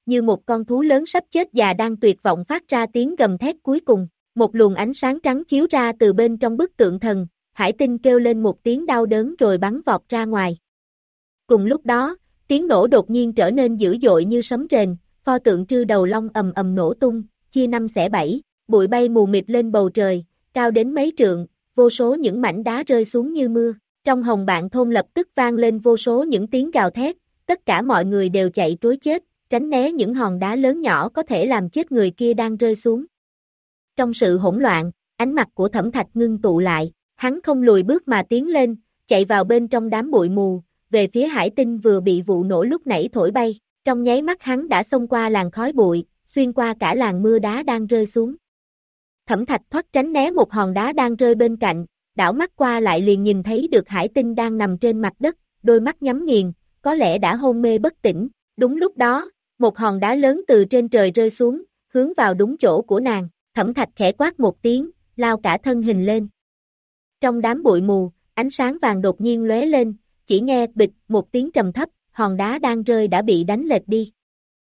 như một con thú lớn sắp chết già đang tuyệt vọng phát ra tiếng gầm thét cuối cùng. Một luồng ánh sáng trắng chiếu ra từ bên trong bức tượng thần, Hải Tinh kêu lên một tiếng đau đớn rồi bắn vọt ra ngoài. Cùng lúc đó, tiếng nổ đột nhiên trở nên dữ dội như sấm rền, pho tượng trư đầu long ầm ầm nổ tung, chia năm xẻ bảy, bụi bay mù mịt lên bầu trời, cao đến mấy trượng, vô số những mảnh đá rơi xuống như mưa. Trong hồng bạn thôn lập tức vang lên vô số những tiếng gào thét, tất cả mọi người đều chạy trối chết, tránh né những hòn đá lớn nhỏ có thể làm chết người kia đang rơi xuống. Trong sự hỗn loạn, ánh mặt của Thẩm Thạch ngưng tụ lại, hắn không lùi bước mà tiến lên, chạy vào bên trong đám bụi mù, về phía Hải Tinh vừa bị vụ nổ lúc nãy thổi bay, trong nháy mắt hắn đã xông qua làn khói bụi, xuyên qua cả làn mưa đá đang rơi xuống. Thẩm Thạch thoát tránh né một hòn đá đang rơi bên cạnh, đảo mắt qua lại liền nhìn thấy được Hải Tinh đang nằm trên mặt đất, đôi mắt nhắm nghiền, có lẽ đã hôn mê bất tỉnh. Đúng lúc đó, một hòn đá lớn từ trên trời rơi xuống, hướng vào đúng chỗ của nàng. Thẩm Thạch khẽ quát một tiếng, lao cả thân hình lên. Trong đám bụi mù, ánh sáng vàng đột nhiên lóe lên, chỉ nghe bịch một tiếng trầm thấp, hòn đá đang rơi đã bị đánh lệch đi.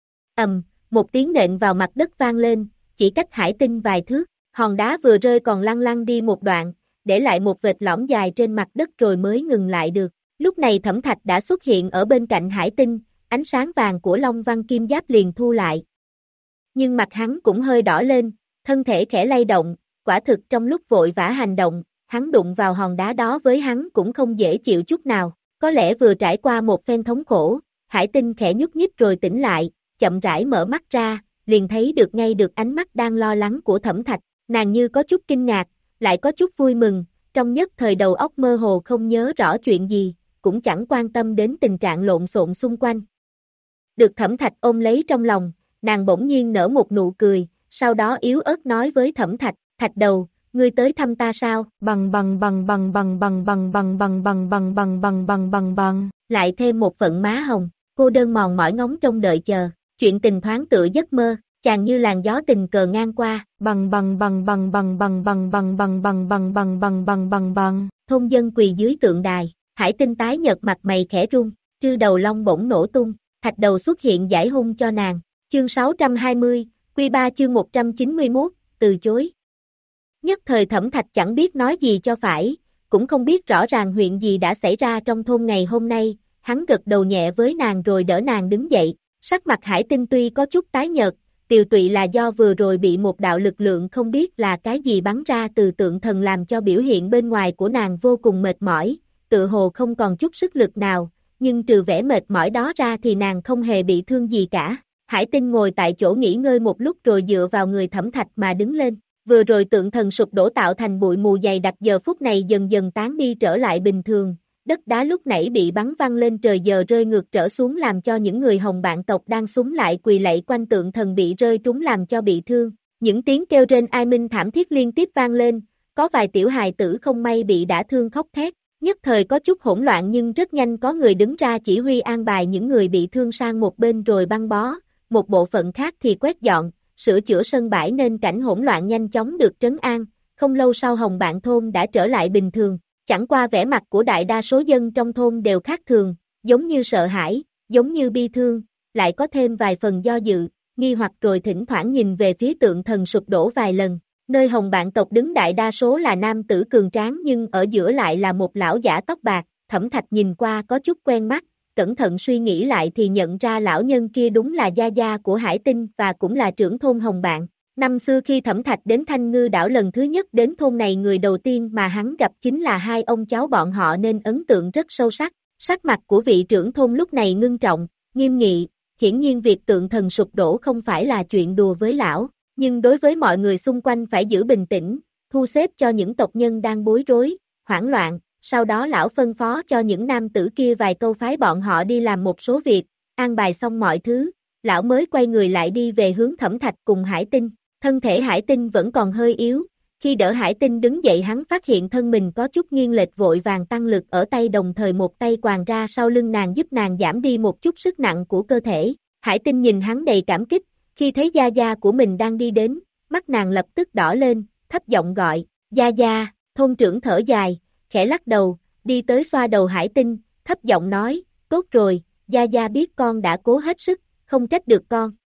Ầm, một tiếng nện vào mặt đất vang lên, chỉ cách Hải Tinh vài thước, hòn đá vừa rơi còn lăn lăn đi một đoạn, để lại một vệt lõm dài trên mặt đất rồi mới ngừng lại được. Lúc này Thẩm Thạch đã xuất hiện ở bên cạnh Hải Tinh, ánh sáng vàng của Long Văn Kim Giáp liền thu lại. Nhưng mặt hắn cũng hơi đỏ lên, thân thể khẽ lay động, quả thực trong lúc vội vã hành động, hắn đụng vào hòn đá đó với hắn cũng không dễ chịu chút nào, có lẽ vừa trải qua một phen thống khổ, Hải Tinh khẽ nhúc nhích rồi tỉnh lại, chậm rãi mở mắt ra, liền thấy được ngay được ánh mắt đang lo lắng của Thẩm Thạch, nàng như có chút kinh ngạc, lại có chút vui mừng, trong nhất thời đầu óc mơ hồ không nhớ rõ chuyện gì, cũng chẳng quan tâm đến tình trạng lộn xộn xung quanh. Được Thẩm Thạch ôm lấy trong lòng, nàng bỗng nhiên nở một nụ cười, sau đó yếu ớt nói với Thẩm Thạch, Thạch đầu, ngươi tới thăm ta sao? Bằng bằng bằng bằng bằng bằng bằng bằng bằng bằng bằng bằng bằng bằng bằng bằng, lại thêm một phận má hồng, cô đơn mòn mỏi ngóng trông đợi chờ, chuyện tình thoáng tựa giấc mơ, chàng như làn gió tình cờ ngang qua, bằng bằng bằng bằng bằng bằng bằng bằng bằng bằng bằng bằng bằng bằng bằng bằng, thôn dân quỳ dưới tượng đài, Hải Tinh tái nhợt mặt mày khẽ run, trư đầu long bỗng nổ tung, Thạch đầu xuất hiện giải hung cho nàng, chương sáu trăm hai mươi, Quy ba chương một trăm chín mươi mốt, từ chối. Nhất thời Thẩm Thạch chẳng biết nói gì cho phải, cũng không biết rõ ràng chuyện gì đã xảy ra trong thôn ngày hôm nay, hắn gật đầu nhẹ với nàng rồi đỡ nàng đứng dậy, sắc mặt Hải Tinh tuy có chút tái nhợt, tiều tụy là do vừa rồi bị một đạo lực lượng không biết là cái gì bắn ra từ tượng thần làm cho biểu hiện bên ngoài của nàng vô cùng mệt mỏi, tự hồ không còn chút sức lực nào, nhưng trừ vẻ mệt mỏi đó ra thì nàng không hề bị thương gì cả. Hải Tinh ngồi tại chỗ nghỉ ngơi một lúc rồi dựa vào người Thẩm Thạch mà đứng lên, vừa rồi tượng thần sụp đổ tạo thành bụi mù dày đặc giờ phút này dần dần tán đi trở lại bình thường, đất đá lúc nãy bị bắn văng lên trời giờ rơi ngược trở xuống làm cho những người Hồng Bạn tộc đang súng lại quỳ lạy quanh tượng thần bị rơi trúng làm cho bị thương, những tiếng kêu rên ai minh thảm thiết liên tiếp vang lên, có vài tiểu hài tử không may bị đả thương khóc thét, nhất thời có chút hỗn loạn nhưng rất nhanh có người đứng ra chỉ huy an bài những người bị thương sang một bên rồi băng bó, một bộ phận khác thì quét dọn, sửa chữa sân bãi nên cảnh hỗn loạn nhanh chóng được trấn an, không lâu sau Hồng Bạn thôn đã trở lại bình thường, chẳng qua vẻ mặt của đại đa số dân trong thôn đều khác thường, giống như sợ hãi, giống như bi thương, lại có thêm vài phần do dự, nghi hoặc rồi thỉnh thoảng nhìn về phía tượng thần sụp đổ vài lần, nơi Hồng Bạn tộc đứng đại đa số là nam tử cường tráng nhưng ở giữa lại là một lão giả tóc bạc, Thẩm Thạch nhìn qua có chút quen mắt. Cẩn thận suy nghĩ lại thì nhận ra lão nhân kia đúng là gia gia của Hải Tinh và cũng là trưởng thôn Hồng Bạn. Năm xưa khi Thẩm Thạch đến Thanh Ngư đảo lần thứ nhất đến thôn này người đầu tiên mà hắn gặp chính là hai ông cháu bọn họ nên ấn tượng rất sâu sắc. Sắc mặt của vị trưởng thôn lúc này ngưng trọng, nghiêm nghị, hiển nhiên việc tượng thần sụp đổ không phải là chuyện đùa với lão, nhưng đối với mọi người xung quanh phải giữ bình tĩnh, thu xếp cho những tộc nhân đang bối rối, hoảng loạn. Sau đó lão phân phó cho những nam tử kia vài câu phái bọn họ đi làm một số việc, an bài xong mọi thứ, lão mới quay người lại đi về hướng Thẩm Thạch cùng Hải Tinh, thân thể Hải Tinh vẫn còn hơi yếu, khi đỡ Hải Tinh đứng dậy hắn phát hiện thân mình có chút nghiêng lệch vội vàng tăng lực ở tay đồng thời một tay quàng ra sau lưng nàng giúp nàng giảm đi một chút sức nặng của cơ thể, Hải Tinh nhìn hắn đầy cảm kích, khi thấy gia gia của mình đang đi đến, mắt nàng lập tức đỏ lên, thấp giọng gọi, gia gia, thôn trưởng thở dài, khẽ lắc đầu, đi tới xoa đầu Hải Tinh, thấp giọng nói, tốt rồi, gia gia biết con đã cố hết sức, không trách được con,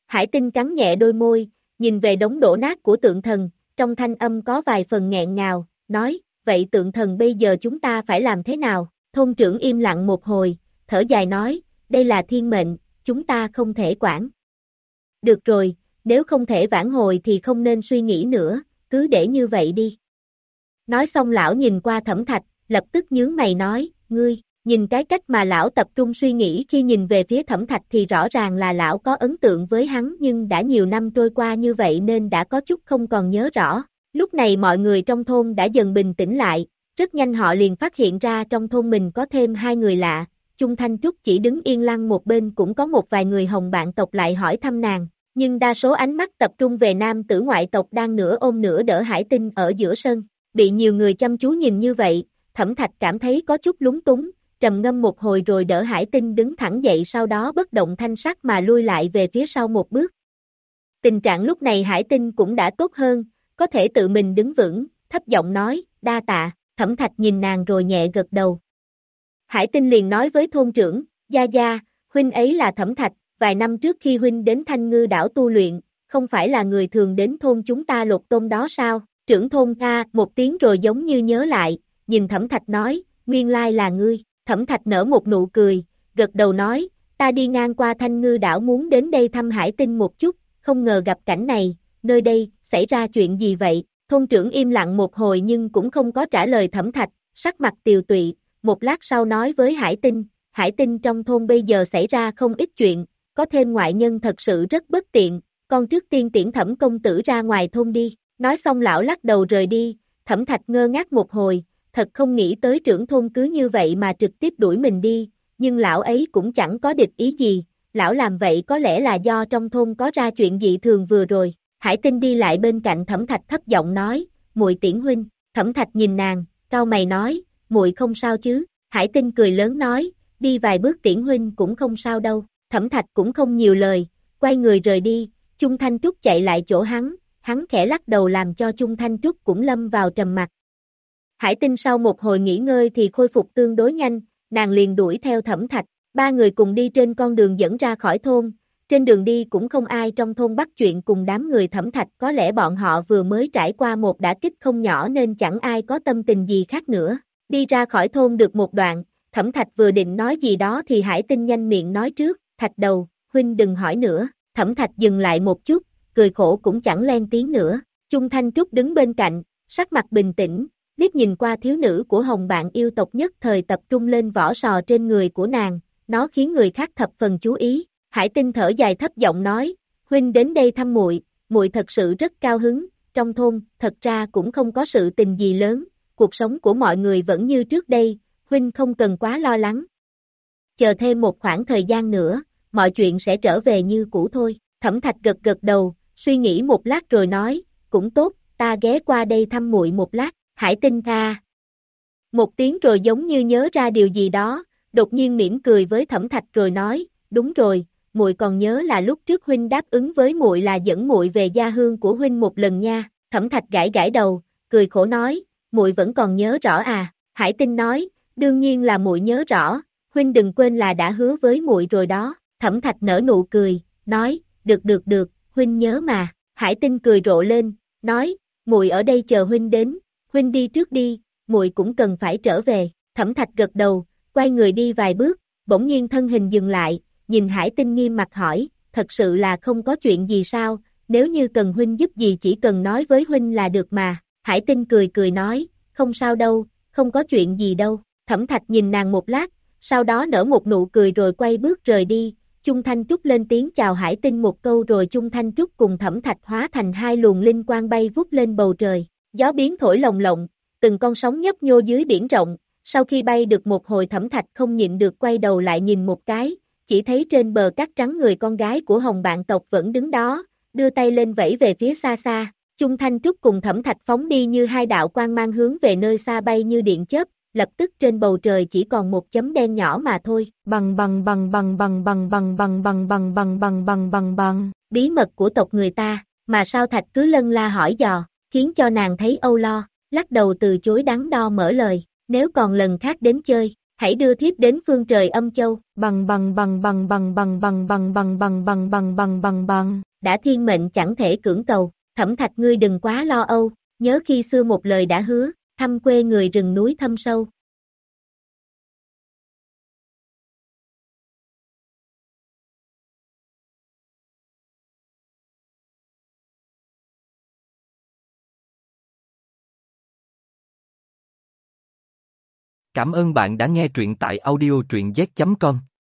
Hải Tinh cắn nhẹ đôi môi, nhìn về đống đổ nát của tượng thần, trong thanh âm có vài phần nghẹn ngào, nói, vậy tượng thần bây giờ chúng ta phải làm thế nào? Thôn trưởng im lặng một hồi, thở dài nói, đây là thiên mệnh, chúng ta không thể quản. Được rồi, nếu không thể vãn hồi thì không nên suy nghĩ nữa, cứ để như vậy đi. Nói xong lão nhìn qua Thẩm Thạch, lập tức nhướng mày nói, ngươi, nhìn cái cách mà lão tập trung suy nghĩ khi nhìn về phía Thẩm Thạch thì rõ ràng là lão có ấn tượng với hắn nhưng đã nhiều năm trôi qua như vậy nên đã có chút không còn nhớ rõ. Lúc này mọi người trong thôn đã dần bình tĩnh lại, rất nhanh họ liền phát hiện ra trong thôn mình có thêm hai người lạ, Chung Thanh Trúc chỉ đứng yên lặng một bên cũng có một vài người hồng bạn tộc lại hỏi thăm nàng, nhưng đa số ánh mắt tập trung về nam tử ngoại tộc đang nửa ôm nửa đỡ Hải Tinh ở giữa sân, bị nhiều người chăm chú nhìn như vậy, Thẩm Thạch cảm thấy có chút lúng túng, trầm ngâm một hồi rồi đỡ Hải Tinh đứng thẳng dậy sau đó bất động thanh sắc mà lui lại về phía sau một bước. Tình trạng lúc này Hải Tinh cũng đã tốt hơn, có thể tự mình đứng vững, thấp giọng nói, đa tạ, Thẩm Thạch nhìn nàng rồi nhẹ gật đầu. Hải Tinh liền nói với thôn trưởng, gia gia, huynh ấy là Thẩm Thạch, vài năm trước khi huynh đến Thanh Ngư đảo tu luyện, không phải là người thường đến thôn chúng ta lột tôm đó sao, trưởng thôn ca một tiếng rồi giống như nhớ lại, nhìn Thẩm Thạch nói, nguyên lai là ngươi, Thẩm Thạch nở một nụ cười, gật đầu nói, ta đi ngang qua Thanh Ngư đảo muốn đến đây thăm Hải Tinh một chút, không ngờ gặp cảnh này, nơi đây, xảy ra chuyện gì vậy, thôn trưởng im lặng một hồi nhưng cũng không có trả lời Thẩm Thạch, sắc mặt tiều tụy, một lát sau nói với Hải Tinh, Hải Tinh trong thôn bây giờ xảy ra không ít chuyện, có thêm ngoại nhân thật sự rất bất tiện, con trước tiên tiễn Thẩm công tử ra ngoài thôn đi, nói xong lão lắc đầu rời đi, Thẩm Thạch ngơ ngác một hồi, thật không nghĩ tới trưởng thôn cứ như vậy mà trực tiếp đuổi mình đi, nhưng lão ấy cũng chẳng có địch ý gì, lão làm vậy có lẽ là do trong thôn có ra chuyện dị thường vừa rồi. Hải Tinh đi lại bên cạnh Thẩm Thạch thấp giọng nói, muội tiễn huynh, Thẩm Thạch nhìn nàng, cau mày nói, muội không sao chứ, Hải Tinh cười lớn nói, đi vài bước tiễn huynh cũng không sao đâu, Thẩm Thạch cũng không nhiều lời, quay người rời đi, Chung Thanh Trúc chạy lại chỗ hắn, hắn khẽ lắc đầu làm cho Chung Thanh Trúc cũng lâm vào trầm mặc. Hải Tinh sau một hồi nghỉ ngơi thì khôi phục tương đối nhanh, nàng liền đuổi theo Thẩm Thạch, ba người cùng đi trên con đường dẫn ra khỏi thôn, trên đường đi cũng không ai trong thôn bắt chuyện cùng đám người Thẩm Thạch, có lẽ bọn họ vừa mới trải qua một đả kích không nhỏ nên chẳng ai có tâm tình gì khác nữa. Đi ra khỏi thôn được một đoạn, Thẩm Thạch vừa định nói gì đó thì Hải Tinh nhanh miệng nói trước, Thạch đầu, huynh đừng hỏi nữa, Thẩm Thạch dừng lại một chút, cười khổ cũng chẳng lên tiếng nữa, Chung Thanh Trúc đứng bên cạnh, sắc mặt bình tĩnh, liếc nhìn qua thiếu nữ của Hồng bạn yêu tộc nhất thời tập trung lên vỏ sò trên người của nàng, nó khiến người khác thập phần chú ý. Hải Tinh thở dài thấp giọng nói, huynh đến đây thăm muội, muội thật sự rất cao hứng, trong thôn, thật ra cũng không có sự tình gì lớn, cuộc sống của mọi người vẫn như trước đây, huynh không cần quá lo lắng. Chờ thêm một khoảng thời gian nữa, mọi chuyện sẽ trở về như cũ thôi. Thẩm Thạch gật gật đầu, suy nghĩ một lát rồi nói, cũng tốt, ta ghé qua đây thăm muội một lát. Hải Tinh a một tiếng rồi giống như nhớ ra điều gì đó, đột nhiên mỉm cười với Thẩm Thạch rồi nói, đúng rồi, muội còn nhớ là lúc trước huynh đáp ứng với muội là dẫn muội về gia hương của huynh một lần nha. Thẩm Thạch gãi gãi đầu, cười khổ nói, muội vẫn còn nhớ rõ à? Hải Tinh nói, đương nhiên là muội nhớ rõ, huynh đừng quên là đã hứa với muội rồi đó. Thẩm Thạch nở nụ cười, nói, được được được, huynh nhớ mà. Hải Tinh cười rộ lên, nói, muội ở đây chờ huynh đến, huynh đi trước đi, muội cũng cần phải trở về. Thẩm Thạch gật đầu, quay người đi vài bước, bỗng nhiên thân hình dừng lại, nhìn Hải Tinh nghiêm mặt hỏi, thật sự là không có chuyện gì sao, nếu như cần huynh giúp gì chỉ cần nói với huynh là được mà. Hải Tinh cười cười nói, không sao đâu, không có chuyện gì đâu. Thẩm Thạch nhìn nàng một lát, sau đó nở một nụ cười rồi quay bước rời đi. Chung Thanh Trúc lên tiếng chào Hải Tinh một câu rồi Chung Thanh Trúc cùng Thẩm Thạch hóa thành hai luồng linh quang bay vút lên bầu trời. Gió biến thổi lồng lộng, từng con sóng nhấp nhô dưới biển rộng, sau khi bay được một hồi Thẩm Thạch không nhịn được quay đầu lại nhìn một cái, chỉ thấy trên bờ cát trắng người con gái của Hồng bạn tộc vẫn đứng đó, đưa tay lên vẫy về phía xa xa. Chung Thanh Trúc cùng Thẩm Thạch phóng đi như hai đạo quang mang hướng về nơi xa bay như điện chớp, lập tức trên bầu trời chỉ còn một chấm đen nhỏ mà thôi. Bằng bằng bằng bằng bằng bằng bằng bằng bằng bằng bằng bằng bằng bằng bằng. Bí mật của tộc người ta, mà sao Thạch cứ lân la hỏi dò, khiến cho nàng thấy âu lo, lắc đầu từ chối đắn đo mở lời, nếu còn lần khác đến chơi, Hãy đưa thiếp đến phương trời âm châu. Bằng bằng bằng bằng bằng bằng bằng bằng bằng bằng bằng bằng bằng bằng bằng. Đã thiên mệnh chẳng thể cưỡng cầu. Thẩm Thạch ngươi đừng quá lo âu, nhớ khi xưa một lời đã hứa, thăm quê người rừng núi thâm sâu. Cảm ơn bạn đã nghe truyện tại audio truyện z chấm com.